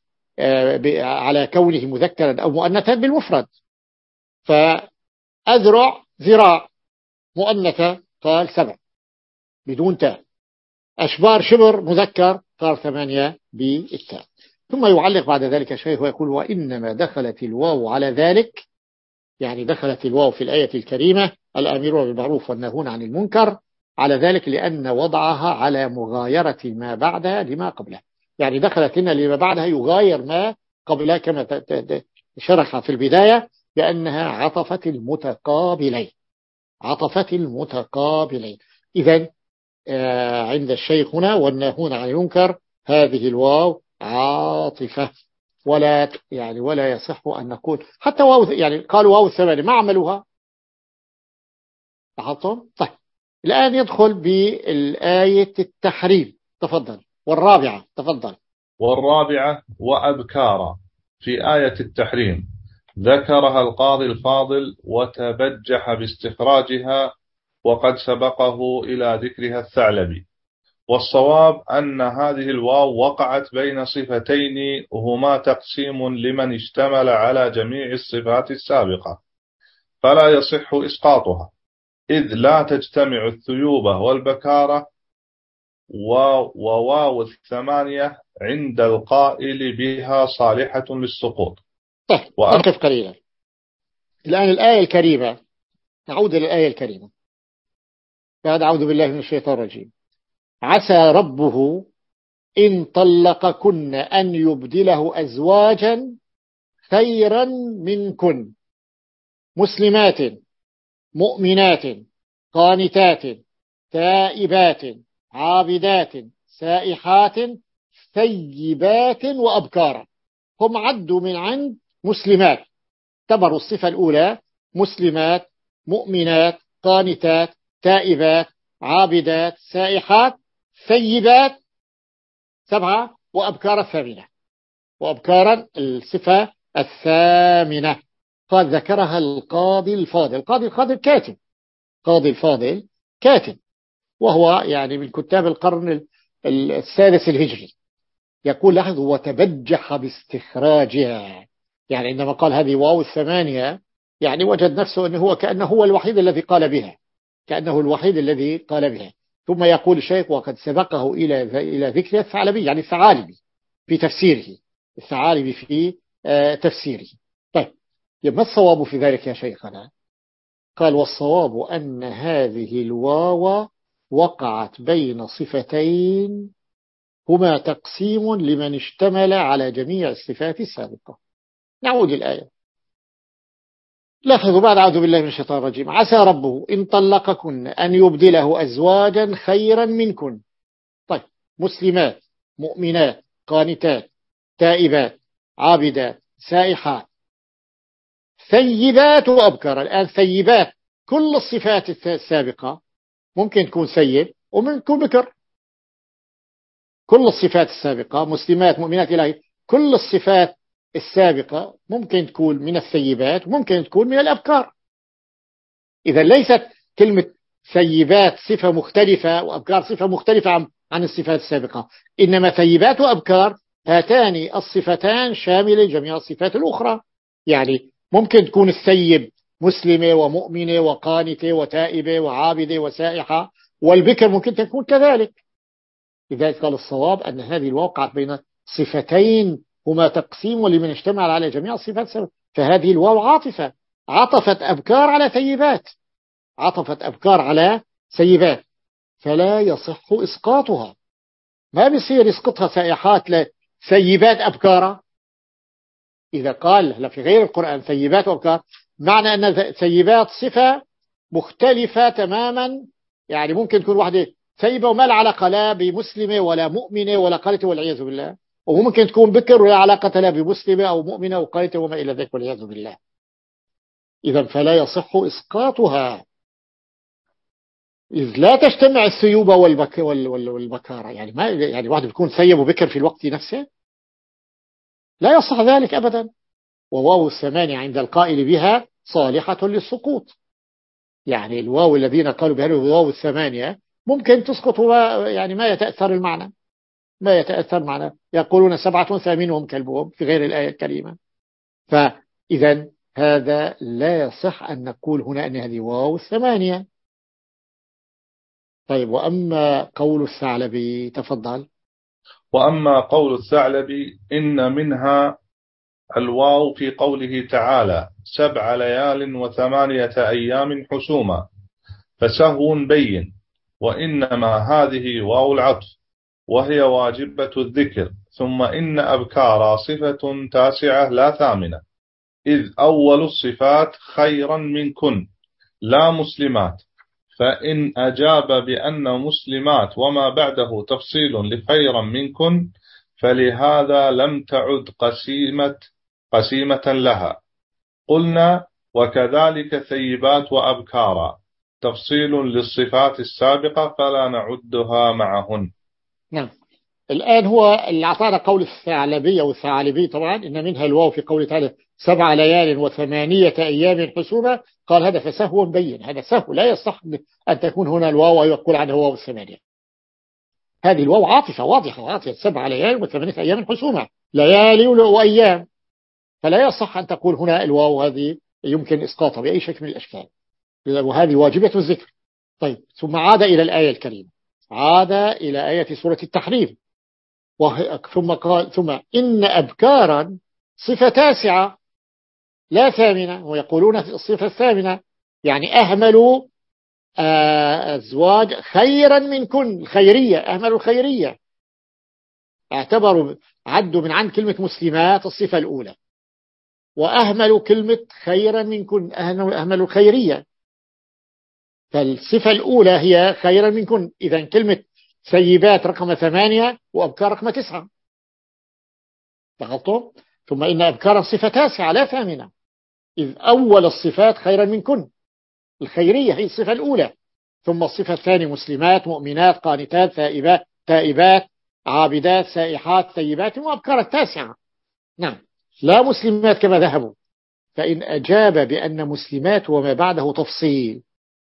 على كونه مذكرا أو مؤنثا بالمفرد. فأذرع ذراع مؤنثة قال سبع بدون تاء، أشبار شبر مذكر قال ثمانية بالتاء. ثم يعلق بعد ذلك شيء ويقول وإنما دخلت الواو على ذلك، يعني دخلت الواو في الآية الكريمة الآمرون بالمعروف والناهون عن المنكر على ذلك لأن وضعها على مغايرة ما بعدها لما قبلها، يعني دخلت هنا لما بعدها يغاير ما قبلها كما شرح في البداية، لأنها عطفت المتقابلين عطفت المتقابلين. إذن عند الشيخ هنا والناهون عن المنكر هذه الواو عاطفة، ولا يعني ولا يصح أن نقول حتى واو، يعني قالوا واو الثمانية ما عملوها. لاحظتم؟ طيب الآن يدخل بالآية التحريم، تفضل. والرابعة تفضل. والرابعة وأبكارا في آية التحريم ذكرها القاضي الفاضل وتبجح باستخراجها، وقد سبقه إلى ذكرها الثعلبي. والصواب أن هذه الواو وقعت بين صفتين هما تقسيم لمن اشتمل على جميع الصفات السابقة، فلا يصح إسقاطها، إذ لا تجتمع الثيوبة والبكارة وواو الثمانية عند القائل بها صالحة للسقوط. طيب نقف قليلا الآن. الآية الكريمة، نعود إلى الآية الكريمة بعد أعوذ بالله من الشيطان الرجيم. عسى ربه إن طلقكن أن يبدله أزواجا خيرا منكن مسلمات مؤمنات قانتات تائبات عابدات سائحات ثيبات وأبكارا. هم عدوا من عند مسلمات، اعتبروا الصفة الأولى مسلمات مؤمنات قانتات تائبات عابدات سائحات ثيبات سبعة وأبكارا الثامنة، وأبكارا الصفة الثامنة قال ذكرها القاضي الفاضل. القاضي الفاضل كاتب، قاضي الفاضل كاتب، وهو يعني من كتاب القرن السادس الهجري. يقول لاحظوا وتبجح باستخراجها، يعني عندما قال هذه واو الثمانية يعني وجد نفسه أنه هو كأنه هو الوحيد الذي قال بها، كأنه الوحيد الذي قال بها. ثم يقول الشيخ وقد سبقه إلى إلى ذكر الثعلبي، يعني الثعالبي في تفسيره، الثعالبي في آه تفسيره. طيب ما الصواب في ذلك يا شيخنا؟ قال والصواب أن هذه الواو وقعت بين صفتين هما تقسيم لمن اشتمل على جميع الصفات السابقة. نعود الآية، لاحظوا بعد أعوذ بالله من الشيطان الرجيم. عسى ربه إن طلقكن أن يبدله أزواجا خيرا منكن. طيب مسلمات مؤمنات قانتات تائبات عابدات سائحات ثيبات وأبكار. الآن ثيبات كل الصفات السابقة ممكن تكون ثيب وممكن تكون بكر، كل الصفات السابقة مسلمات مؤمنات إلهي، كل الصفات السابقة ممكن تكون من الثيبات وممكن تكون من الأبكار. إذا ليست كلمة ثيبات صفة مختلفة وأبكار صفة مختلفة عن, عن الصفات السابقة، إنما ثيبات وأبكار هاتان الصفتان شاملة جميع الصفات الأخرى. يعني ممكن تكون الثيب مسلمة ومؤمنة وقانتة وتائبة وعابدة وسائحة، والبكر ممكن تكون كذلك. لذلك قال الصواب أن هذه الواقعة بين صفتين هما تقسيم لمن اشتمل على جميع الصفات، فهذه الواو عاطفة، عطفت أبكار على ثيبات، عطفت أبكار على سيبات، فلا يصح إسقاطها. ما بيصير يسقطها سائحات لسيبات أبكارا. إذا قال في غير القرآن ثيبات وأبكار، معنى أن ثيبات صفة مختلفة تماما، يعني ممكن تكون واحدة ثيبة وما لها علاقة لا بمسلمة ولا مؤمنة ولا قانتة والعياذ بالله، وممكن تكون بكر ولا علاقة لا بمسلمة أو مؤمنة وقانتة وما إلى ذلك والعياذ بالله. إذا فلا يصح إسقاطها، إذ لا تجتمع الثيوبة والبك والبكارة. يعني ما يعني واحد بيكون ثيب وبكر في الوقت نفسه، لا يصح ذلك أبدا. وواو الثمانية عند القائل بها صالحة للسقوط، يعني الواو الذين قالوا بها الواو الثمانية ممكن تسقط، يعني ما يتأثر المعنى، ما يتأثر معنى. يقولون سبعة ثامنهم كلبهم في غير الآية الكريمة. فإذا هذا لا يصح أن نقول هنا أن هذه واو الثمانية. طيب وأما قول الثعلبي تفضل. وأما قول الثعلبي إن منها الواو في قوله تعالى سبع ليال وثمانية أيام حسوما فسهو بين، وإنما هذه واو العطف وهي واجبة الذكر. ثم إن أبكار صفة تاسعة لا ثامنة، إذ أول الصفات خيرا منكن لا مسلمات، فإن أجاب بأن مسلمات وما بعده تفصيل لخيرا منكن فلهذا لم تعد قسيمة قسيمة لها. قلنا وكذلك ثيبات وأبكارا تفصيل للصفات السابقة فلا نعدها معهن. نعم. الآن هو اللي أعطانا قول الثعلبي أو الثعالبي طبعا إن منها الواو في قوله تعالى سبع ليال وثمانية أيام حسوبة، قال هذا فسهو بين، هذا سهو لا يصح أن تكون هنا الواو ويقول عنها واو الثمانية. هذه الواو عاطفة واضحة، عاطفة سبع ليال وثمانية أيام حسومة، ليالي وأيام، فلا يصح أن تقول هنا الواو هذه يمكن إسقاطها بأي شكل من الأشكال، وهذه واجبة الذكر. طيب ثم عاد إلى الآية الكريمة عاد إلى آية سورة التحريم. ثم قال ثم إن أبكارا صفة تاسعة لا ثامنة، ويقولون في الصفة الثامنة يعني أهملوا أزواج خيرا منكن، الخيرية، أهملوا الخيرية، اعتبروا عدوا من عند كلمة مسلمات الصفة الأولى، وأهملوا كلمة خيرا منكن، أهملوا الخيرية، فالصفة الأولى هي خيرا منكن. إذن كلمة سيبات رقم ثمانية وأبكار رقم تسعة، لاحظتم؟ ثم إن أبكار صفة تاسعة لا ثامنة، إذ أول الصفات خيرا منكن، الخيرية هي الصفة الأولى، ثم الصفة الثانية مسلمات مؤمنات قانتات ثائبات تائبات عابدات سائحات ثيبات وأبكار التاسعة. نعم، لا مسلمات كما ذهبوا. فإن أجاب بأن مسلمات وما بعده تفصيل،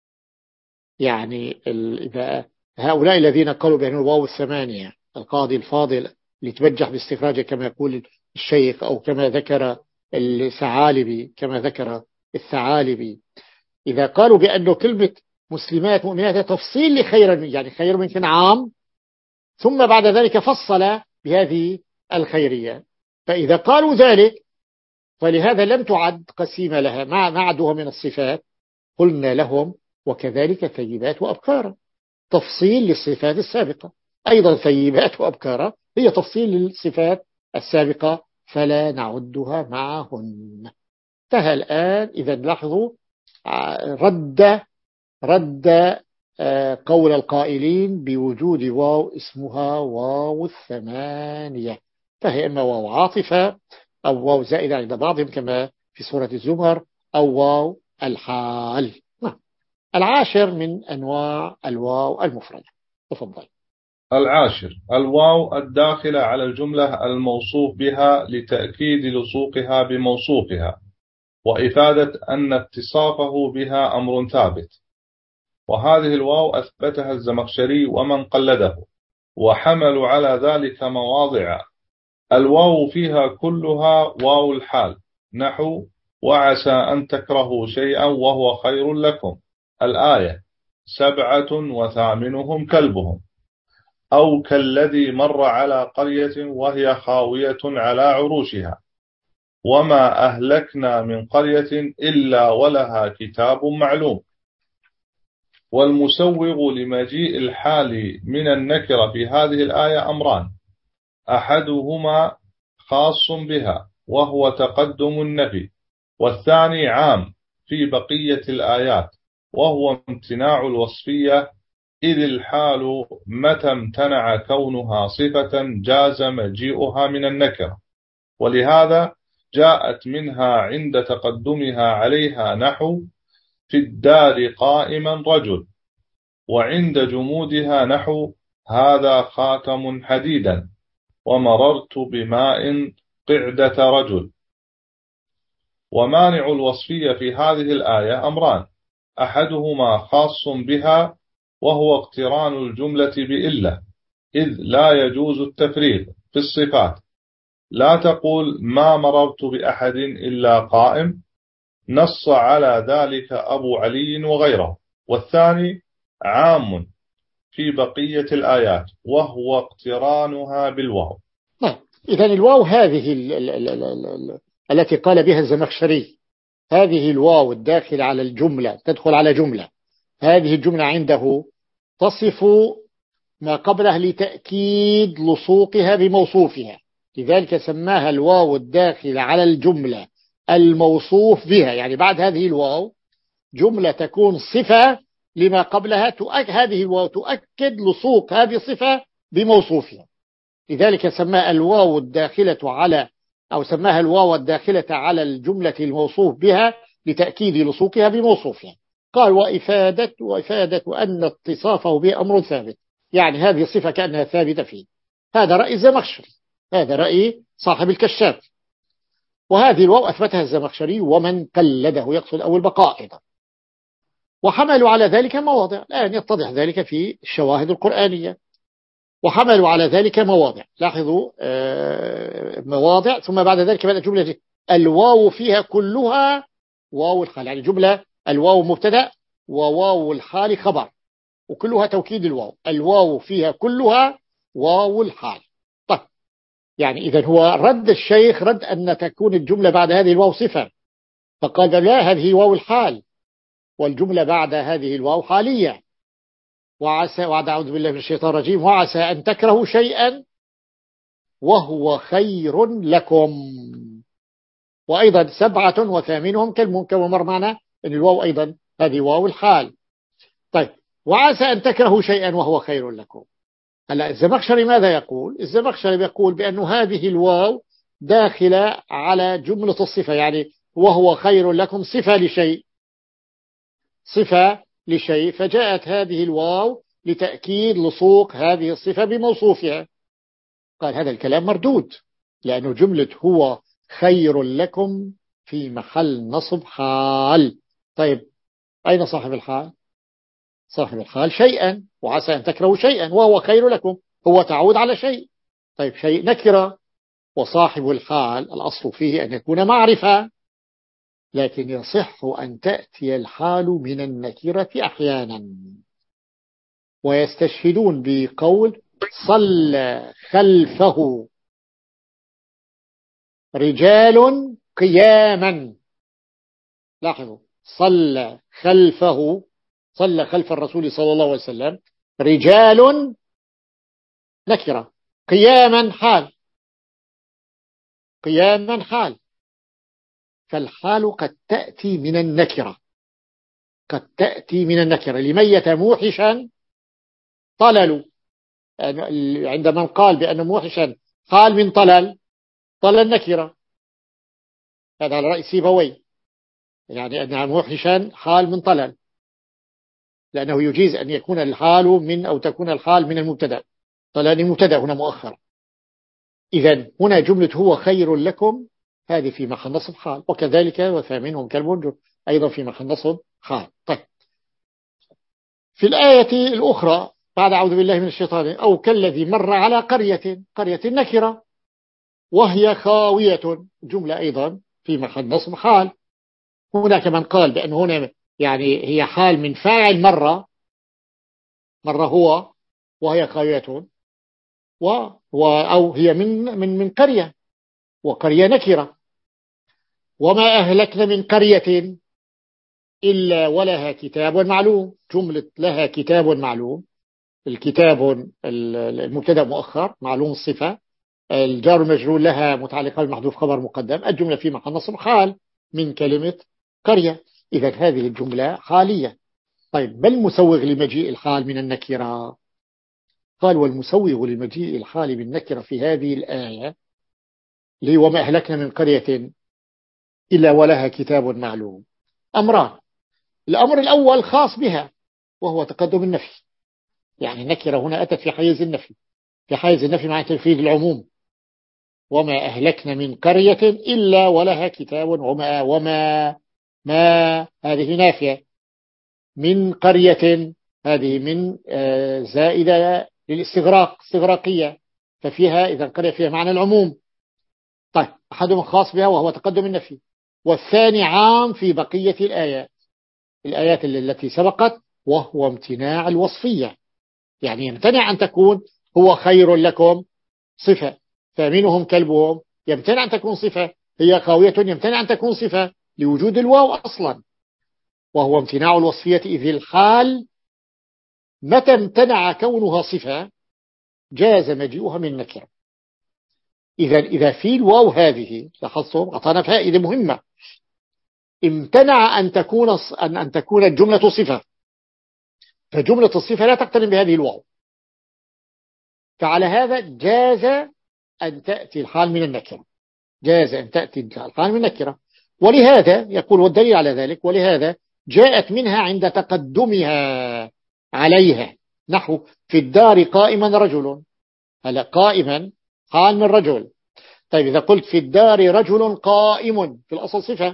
يعني إذا هؤلاء الذين قالوا بأن الواو الثمانية القاضي الفاضل لتبجح باستخراجه كما يقول الشيخ، أو كما ذكر الثعالبي كما ذكر الثعالبي، إذا قالوا بأنه كلمة مسلمات مؤمنات تفصيل لخير، يعني خير من عام، ثم بعد ذلك فصل بهذه الخيرية، فإذا قالوا ذلك فلهذا لم تعد قسيمة لها مع معدها من الصفات. قلنا لهم وكذلك ثيبات وأبكارا، تفصيل للصفات السابقة، أيضا ثيبات وأبكارا هي تفصيل للصفات السابقة، فلا نعدها معهن. انتهى الآن. إذا لاحظوا رد رد قول القائلين بوجود واو اسمها واو الثمانية، فهي إما واو عاطفة أو واو زائدة عند بعضهم كما في سورة الزمر، أو واو الحال. العاشر من أنواع الواو المفردة. تفضل. العاشر الواو الداخلة على الجملة الموصوف بها لتأكيد لصوقها بموصوفها وإفادة أن اتصافه بها أمر ثابت. وهذه الواو أثبتها الزمخشري ومن قلده، وحملوا على ذلك مواضع. الواو فيها كلها واو الحال، نحو وعسى أن تكرهوا شيئا وهو خير لكم، الآية سبعة وثامنهم كلبهم، أو كالذي مر على قرية وهي خاوية على عروشها، وما أهلكنا من قرية إلا ولها كتاب معلوم. والمسوغ لمجيء الحال من النكرة في هذه الآية أمران، أحدهما خاص بها وهو تقدم النفي، والثاني عام في بقية الآيات وهو امتناع الوصفية، إذ الحال متى امتنع كونها صفة جاز مجيئها من النكرة، ولهذا جاءت منها عند تقدمها عليها، نحو في الدار قائما رجل، وعند جمودها نحو هذا خاتم حديدا، ومررت بماء قعدة رجل. ومانع الوصفية في هذه الآية أمران، أحدهما خاص بها وهو اقتران الجملة بإلا، إذ لا يجوز التفريق في الصفات، لا تقول ما مررت بأحد إلا قائم، نص على ذلك أبو علي وغيره. والثاني عام في بقية الآيات وهو اقترانها بالواو. إذن الواو هذه ال ال ال ال ال ال التي قال بها الزمخشري، هذه الواو الداخل على الجملة تدخل على جملة، هذه الجملة عنده تصف ما قبله لتأكيد لصوقها بموصوفها، لذلك سماها الواو الداخل على الجملة الموصوف بها، يعني بعد هذه الواو جملة تكون صفة لما قبلها، تؤكد هذه الواو تؤكد لصوق هذه الصفة بموصوفها، لذلك سماها الواو الداخلة على أو سماها الواو الداخلة على الجملة الموصوف بها لتأكيد لصوقها بموصوفها. قال وإفادة وإفادة أن اتصافه به أمر ثابت، يعني هذه الصفة كأنها ثابتة فيه. هذا رأي الزمخشري، هذا رأي صاحب الكشاف، وهذه الواو أثبتها الزمخشري ومن قلده، يقصد أول بقائدة، وحملوا على ذلك مواضع، الآن يتضح ذلك في الشواهد القرآنية. وحملوا على ذلك مواضع، لاحظوا مواضع، ثم بعد ذلك بدأ جملة الواو فيها كلها واو الحال، يعني جملة الواو مبتدأ وواو الحال خبر، وكلها توكيد الواو، الواو فيها كلها واو الحال. طيب يعني إذا هو رد الشيخ رد أن تكون الجملة بعد هذه الواو صفة، فقال لا، هذه واو الحال والجملة بعد هذه الواو حالية. وعسى، وعد أعوذ بالله من الشيطان الرجيم، وعسى أن تكرهوا شيئا وهو خير لكم. وأيضا سبعة وثامنهم كالمنكر، ومر معنا أن الواو أيضا هذه واو الحال. طيب وعسى أن تكرهوا شيئا وهو خير لكم. هلا الزمخشري ماذا يقول؟ الزمخشري يقول بأن هذه الواو داخلة على جملة الصفة، يعني وهو خير لكم صفة لشيء، صفة لشيء، فجاءت هذه الواو لتأكيد لصوق هذه الصفة بموصوفها. قال هذا الكلام مردود، لأنه جملة هو خير لكم في محل نصب حال. طيب أين صاحب الحال؟ صاحب الحال شيئا، وعسى أن تكرهوا شيئا وهو خير لكم، هو تعود على شيء. طيب شيء نكرة، وصاحب الحال الأصل فيه أن يكون معرفة، لكن يصح أن تأتي الحال من النكرة أحيانا. ويستشهدون بقول صلى خلفه رجال قياما. لاحظوا، صلى خلفه، صلى خلف الرسول صلى الله عليه وسلم رجال نكرة، قياما حال، قياما حال. فالحال قد تأتي من النكرة، قد تأتي من النكرة. لميت موحشا طللوا، عندما قال بأن موحشا حال من طلل، طلل نكرة، هذا على رأي سيبوي، يعني أن موحشا حال من طلل، لأنه يجيز أن يكون الحال من أو تكون الحال من المبتدا، طلال المبتدا هنا مؤخرا. إذن هنا جملة هو خير لكم هذه في محل نصب حال، وكذلك وثامنهم كالمنجر أيضا في محل نصب حال. طيب في الآية الأخرى بعد أعوذ بالله من الشيطان، أو كالذي مر على قرية، قرية نكرة وهي خاوية، جملة أيضا في محل نصب حال. هناك من قال بأن هنا يعني هي حال من فاعل مرة، مرة هو وهي خاوية، و و أو هي من من من قرية، وقرية نكرة. وما أهلكنا من قرية إلا ولها كتاب معلوم، جملة لها كتاب معلوم، الكتاب المبتدا مؤخر معلوم الصفة، الجار المجرور لها متعلقة بالمحذوف خبر مقدم، الجملة في محل نصب حال من كلمة قرية. إذا هذه الجملة حالية. طيب ما المسوغ لمجيء الحال من النكرة؟ قال والمسوغ لمجيء الحال بالنكرة في هذه الآية لي وما أهلكنا من قرية إلا ولها كتاب معلوم أمران. الأمر الأول خاص بها وهو تقدم النفي، يعني النكرة هنا أتت في حيز النفي، في حيز النفي مع تنفيذ العموم، وما أهلكنا من قرية إلا ولها كتاب، وما وما ما هذه نافية، من قرية هذه من زائدة للاستغراق، استغراقية، ففيها إذا قرية فيها معنى العموم. طيب أحدهم خاص بها وهو تقدم النفي، والثاني عام في بقية الآيات، الآيات التي سبقت، وهو امتناع الوصفية، يعني يمتنع أن تكون هو خير لكم صفة، ثامنهم كلبهم يمتنع أن تكون صفة، هي خاوية يمتنع أن تكون صفة لوجود الواو أصلا، وهو امتناع الوصفية. إذ الحال متى امتنع كونها صفة جاز مجيئها من نكرة. إذا إذا في الواو هذه لاحظتم أعطانا فائدة مهمة، امتنع أن تكون أن أن تكون الجملة صفة، فجملة الصفة لا تقترن بهذه الواو، فعلى هذا جاز أن تأتي الحال من النكرة، جاز أن تأتي الحال من النكرة. ولهذا يقول والدليل على ذلك، ولهذا جاءت منها عند تقدمها عليها، نحو في الدار قائما رجل، هلا قائما حال من رجل. طيب إذا قلت في الدار رجل قائم، في الأصل صفة،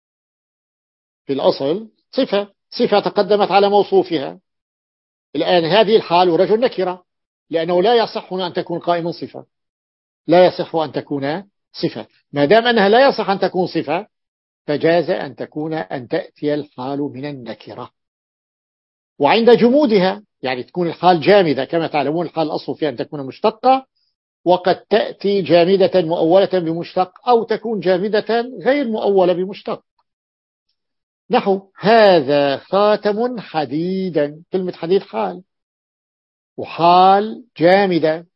في الأصل صفة، صفة تقدمت على موصوفها. الآن هذه الحال ورجل نكرة، لأنه لا يصح أن تكون قائم صفة، لا يصح أن تكون صفة. ما دام أنها لا يصح أن تكون صفة فجاز أن تكون أن تأتي الحال من النكرة. وعند جمودها، يعني تكون الحال جامدة. كما تعلمون الحال الأصل فيها أن تكون مشتقة، وقد تأتي جامدة مؤولة بمشتق، أو تكون جامدة غير مؤولة بمشتق. نحو هذا خاتم حديدا، كلمة حديد حال، وحال جامدة،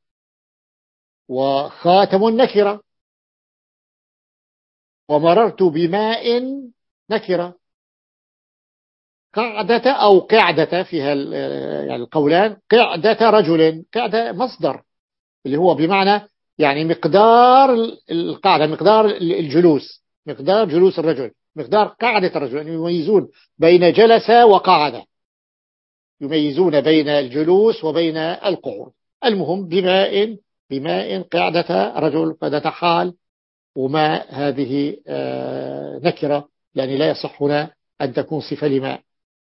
وخاتم نكرة، ومررت بماء نكرة. قعدة أو قعدة فيها يعني القولان. قعدة رجل، قعدة مصدر اللي هو بمعنى يعني مقدار القعدة، مقدار الجلوس، مقدار جلوس الرجل، مقدار قعدة الرجل. يعني يميزون بين جلس وقعد، يميزون بين الجلوس وبين القعود. المهم بماء، بماء قعدة رجل، قعدة حال، وماء هذه نكرة، لأن لا يصح هنا أن تكون صفة لماء.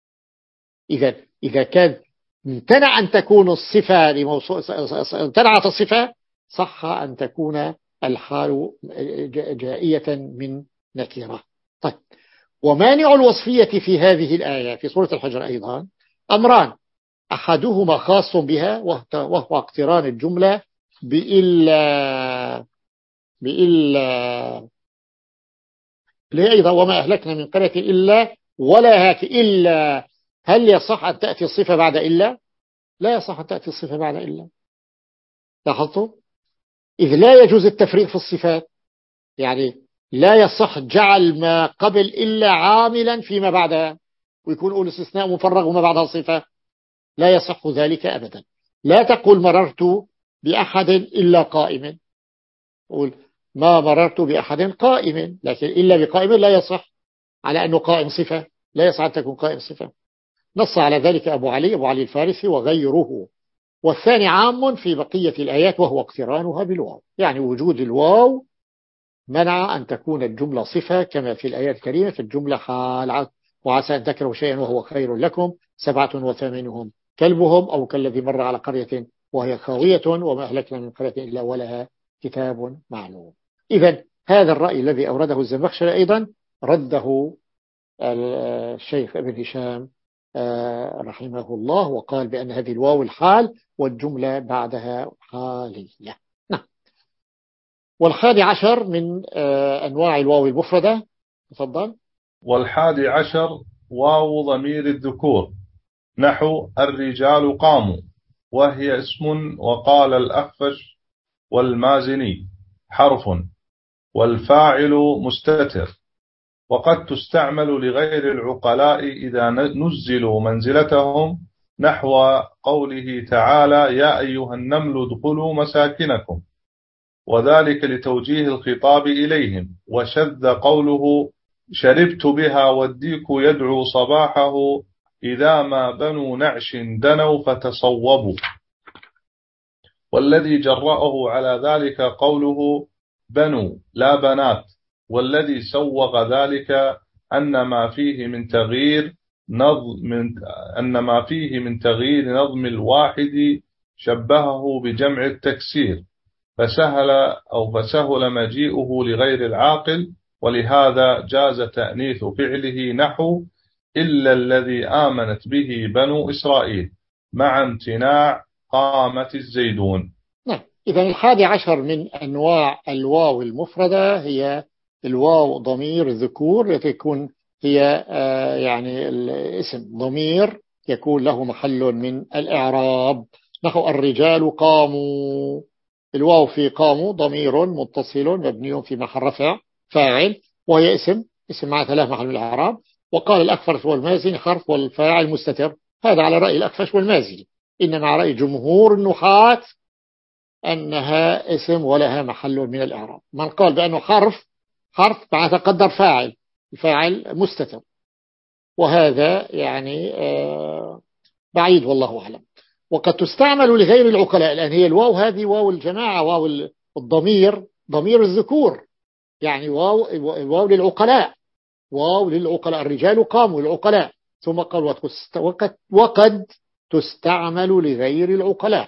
إذا إذا كان امتنع أن تكون الصفة لموصول، امتنعت الصفة، صح أن تكون الحال جائية من نكرة. طيب، ومانع الوصفية في هذه الآية في سورة الحجر أيضا أمران: أحدهما خاص بها وهو اقتران الجملة بإلا، بإلا ليه أيضا وما أهلكنا من قرية إلا ولا هاك إلا. هل يصح أن تأتي الصفة بعد إلا؟ لا يصح أن تأتي الصفة بعد إلا. لاحظتوا؟ إذ لا يجوز التفريق في الصفات، يعني لا يصح جعل ما قبل إلا عاملا فيما بعدها، ويكون أول استثناء مفرغ وما بعدها صفة. لا يصح ذلك أبدا. لا تقول مررت بأحد إلا قائم، قول ما مررت بأحد قائم، لكن إلا بقائم لا يصح، على أنه قائم صفة، لا يصح أن تكون قائم صفة. نص على ذلك أبو علي، أبو علي الفارسي وغيره. والثاني عام في بقية الآيات وهو اقترانها بالواو، يعني وجود الواو منع أن تكون الجملة صفة، كما في الآيات الكريمة في الجملة حال: وعسى أن تكرهوا شيئا وهو خير لكم سبعة وثامنهم كلبهم، أو كالذي مر على قرية وهي خاوية وما أهلكنا من قرية إلا ولها كتاب معلوم. إذن هذا الرأي الذي أورده الزمخشري أيضا رده الشيخ ابن هشام رحمه الله، وقال بأن هذه الواو الحال والجملة بعدها حالية. نعم. والحادي عشر من أنواع الواو المفردة، تفضل. والحادي عشر واو ضمير الذكور، نحو الرجال قاموا، وهي اسم. وقال الأخفش والمازني حرف، والفاعل مستتر. وقد تستعمل لغير العقلاء إذا نزلوا منزلتهم، نحو قوله تعالى: يا أيها النمل ادخلوا مساكنكم، وذلك لتوجيه الخطاب إليهم. وشذ قوله: شربت بها والديك يدعو صباحه، إذا ما بنو نعش دنوا فتصوبوا. والذي جرأه على ذلك قوله: بنو لا بنات. والذي سوغ ذلك أن ما فيه من تغيير نظم من أن ما فيه من تغيير نظم الواحد شبهه بجمع التكسير، فسهل أو فسهل مجيئه لغير العاقل، ولهذا جاز تأنيث فعله، نحو إلا الذي آمنت به بنو إسرائيل مع امتناع قامت الزيدون. نعم. إذن الحادي عشر من أنواع الواو المفردة هي الواو ضمير الذكور، يكون هي يعني الاسم ضمير يكون له محل من الإعراب، نحو الرجال قاموا. الواو في قاموا ضمير متصل مبني في محل رفع فاعل، وهي اسم، اسم مع ثلاث محل من الإعراب. وقال الأخفش والمازني حرف والفاعل مستتر. هذا على رأي الأخفش والمازني، إنما على رأي جمهور النحاة أنها اسم ولها محل من الإعراب. من قال بأنه حرف، حرف مع تقدر فاعل، الفاعل مستتر، وهذا يعني بعيد والله أعلم. وقد تستعمل لغير العقلاء، لأن هي الواو هذه واو الجماعة، واو الضمير ضمير الذكور، يعني واو واو للعقلاء، واو للعقلاء. الرجال قاموا للعقلاء، ثم قال وقد, وقد تستعمل لغير العقلاء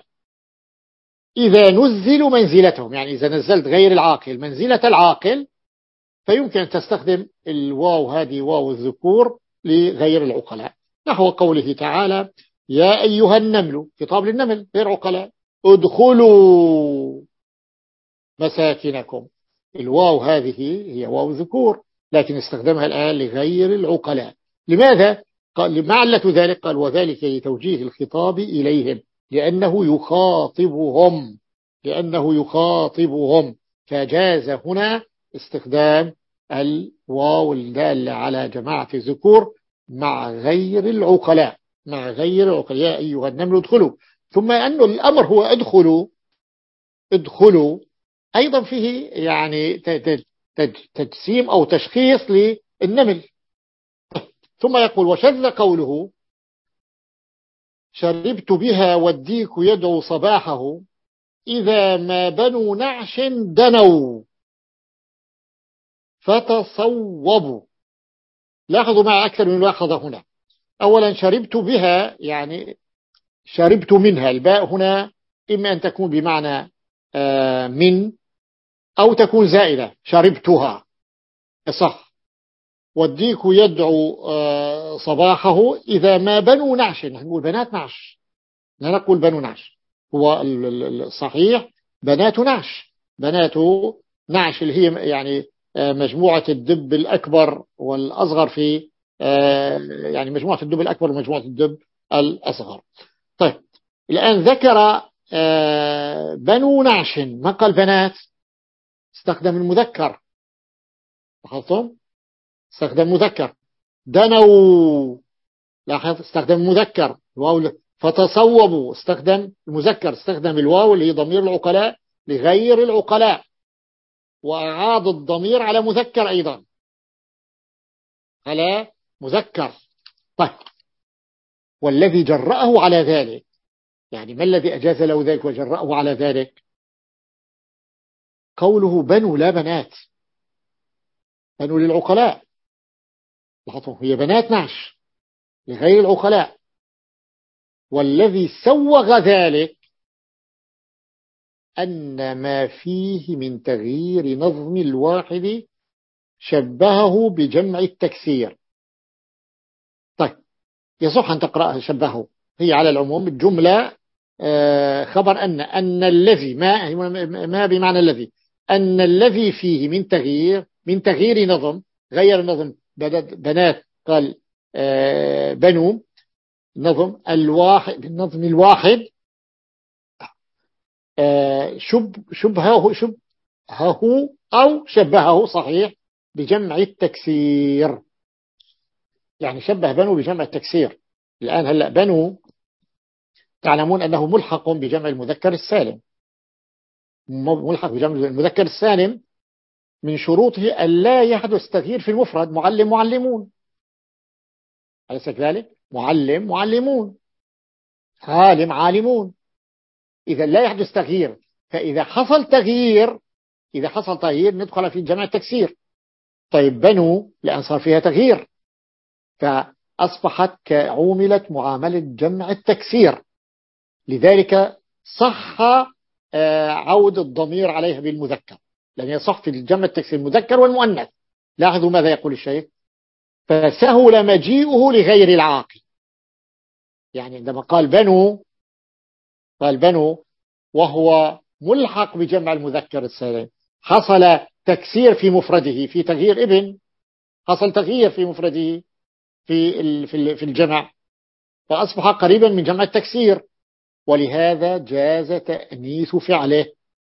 إذا نزلوا منزلتهم، يعني إذا نزلت غير العاقل منزلة العاقل، فيمكن أن تستخدم الواو هذه واو الذكور لغير العقلاء، نحو قوله تعالى: يا أيها النمل، خطاب للنمل غير عقلاء، ادخلوا مساكنكم. الواو هذه هي واو ذكور، لكن استخدمها الآن لغير العقلاء. لماذا؟ قال ما علة ذلك؟ قال وذلك لتوجيه الخطاب إليهم، لأنه يخاطبهم لأنه يخاطبهم فجاز هنا استخدام الواو الدالة على جماعة الذكور مع غير العقلاء مع غير العقلاء يا أيها النمل ادخلوا. ثم أن الأمر هو ادخلوا ادخلوا أيضا فيه يعني تجسيم أو تشخيص للنمل. ثم يقول وشذ قوله شربت بها والديك يدعو صباحه إذا ما بنوا نعش دنوا فتصوبوا. لاحظوا معي أكثر من ملاحظة هنا. أولا شربت بها يعني شربت منها، الباء هنا إما أن تكون بمعنى من أو تكون زائدة، شربتها صح. والديك يدعو صباحه إذا ما بنوا نعش، نحن نقول بنات نعش، لا نقول بنو نعش، هو الصحيح بنات نعش. بنات نعش اللي هي يعني مجموعة الدب الأكبر والأصغر في يعني مجموعة الدب الأكبر ومجموعة الدب الأصغر. طيب الآن ذكر بنو نعش، ما قال بنات، استخدم المذكر، لاحظتم؟ استخدم مذكر. دنوا لاحظ استخدم المذكر. فتصوبوا استخدم المذكر، استخدم الواو اللي هي ضمير العقلاء لغير العقلاء، وأعاد الضمير على مذكر أيضا على مذكر. طيب والذي جرأه على ذلك، يعني ما الذي أجاز له ذلك وجرأه على ذلك؟ قوله بنو لا بنات، بنو للعقلاء، لاحظوا هي بنات نعش لغير العقلاء. والذي سوغ ذلك أن ما فيه من تغيير نظم الواحد شبهه بجمع التكسير. طيب يصح أن تقرأها شبهه، هي على العموم الجملة خبر أن أن الذي ما ما بمعنى الذي أن الذي فيه من تغيير من تغيير نظم، غير نظم بنات قال بنو، نظم الواحد النظم الواحد شب شبهه شبهه أو شبهه صحيح بجمع التكسير، يعني شبه بنو بجمع التكسير. الآن هلأ بنو تعلمون أنه ملحق بجمع المذكر السالم، ملحق بجمع المذكر السالم من شروطه ألا يحدث تغيير في المفرد. معلم معلمون، أليس كذلك؟ معلم معلمون، عالم عالمون، إذا لا يحدث تغيير. فإذا حصل تغيير إذا حصل تغيير ندخل في جمع التكسير. طيب بنو لأن صار فيها تغيير فأصبحت كعوملت معاملة جمع التكسير، لذلك صح عود الضمير عليها بالمذكر، لأن يصح في الجمع التكسير المذكر والمؤنث. لاحظوا ماذا يقول الشيخ: فسهل مجيئه لغير العاقل. يعني عندما قال بنو قال بنو وهو ملحق بجمع المذكر السالم، حصل تكسير في مفرده في تغيير ابن، حصل تغيير في مفرده في في الجمع فأصبح قريبا من جمع التكسير، ولهذا جاز تأنيث فعله،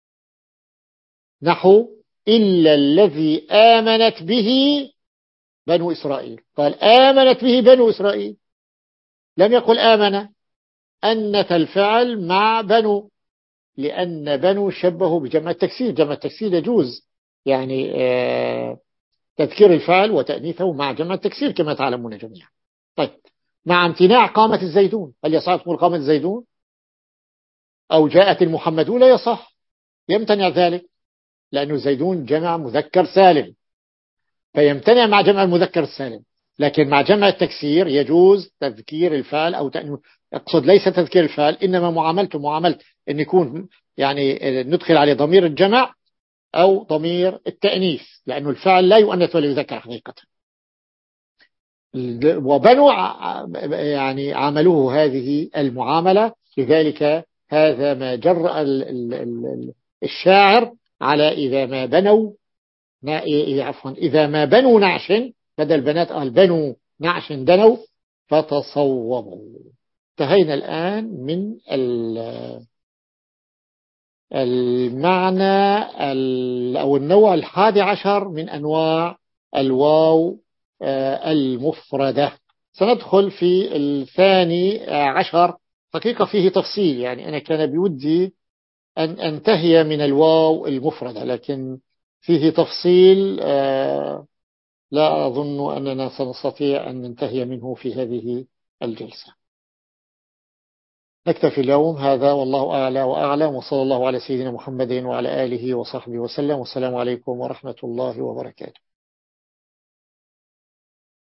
نحو إلا الذي آمنت به بنو إسرائيل. قال آمنت به بنو إسرائيل، لم يقل آمن. أنث الفعل مع بنو، لأن بنو شبهه بجمع التكسير. جمع التكسير يجوز يعني آه تذكير الفعل وتأنيثه مع جمع التكسير كما تعلمون جميعا. طيب مع امتناع قامة الزيدون، هل يصح تقول قامة الزيدون أو جاءت المحمدون؟ لا يصح، يمتنع ذلك، لأنه الزيدون جمع مذكر سالم فيمتنع مع جمع المذكر السالم. لكن مع جمع التكسير يجوز تذكير الفعل أو تأنيث. أقصد ليس تذكير الفعل، إنما معاملته معاملة أن يكون يعني ندخل عليه ضمير الجمع أو ضمير التأنيث، لأنه الفعل لا يؤنث ولا يذكر حقيقة. وبنو يعني عملوه هذه المعاملة. لذلك هذا ما جرأ الشاعر على إذا ما بنوا عفوا إذا ما بنوا نعش، بدل بنات قال بنوا نعش دنوا فتصوبوا. انتهينا الآن من المعنى أو النوع الحادي عشر من أنواع الواو المفردة. سندخل في الثاني عشر. حقيقة فيه تفصيل، يعني أنا كان بودي أن أنتهي من الواو المفردة، لكن فيه تفصيل لا أظن أننا سنستطيع أن ننتهي منه في هذه الجلسة. نكتفي اليوم هذا، والله أعلى وأعلم، وصلى الله على سيدنا محمد وعلى آله وصحبه وسلم، والسلام عليكم ورحمة الله وبركاته.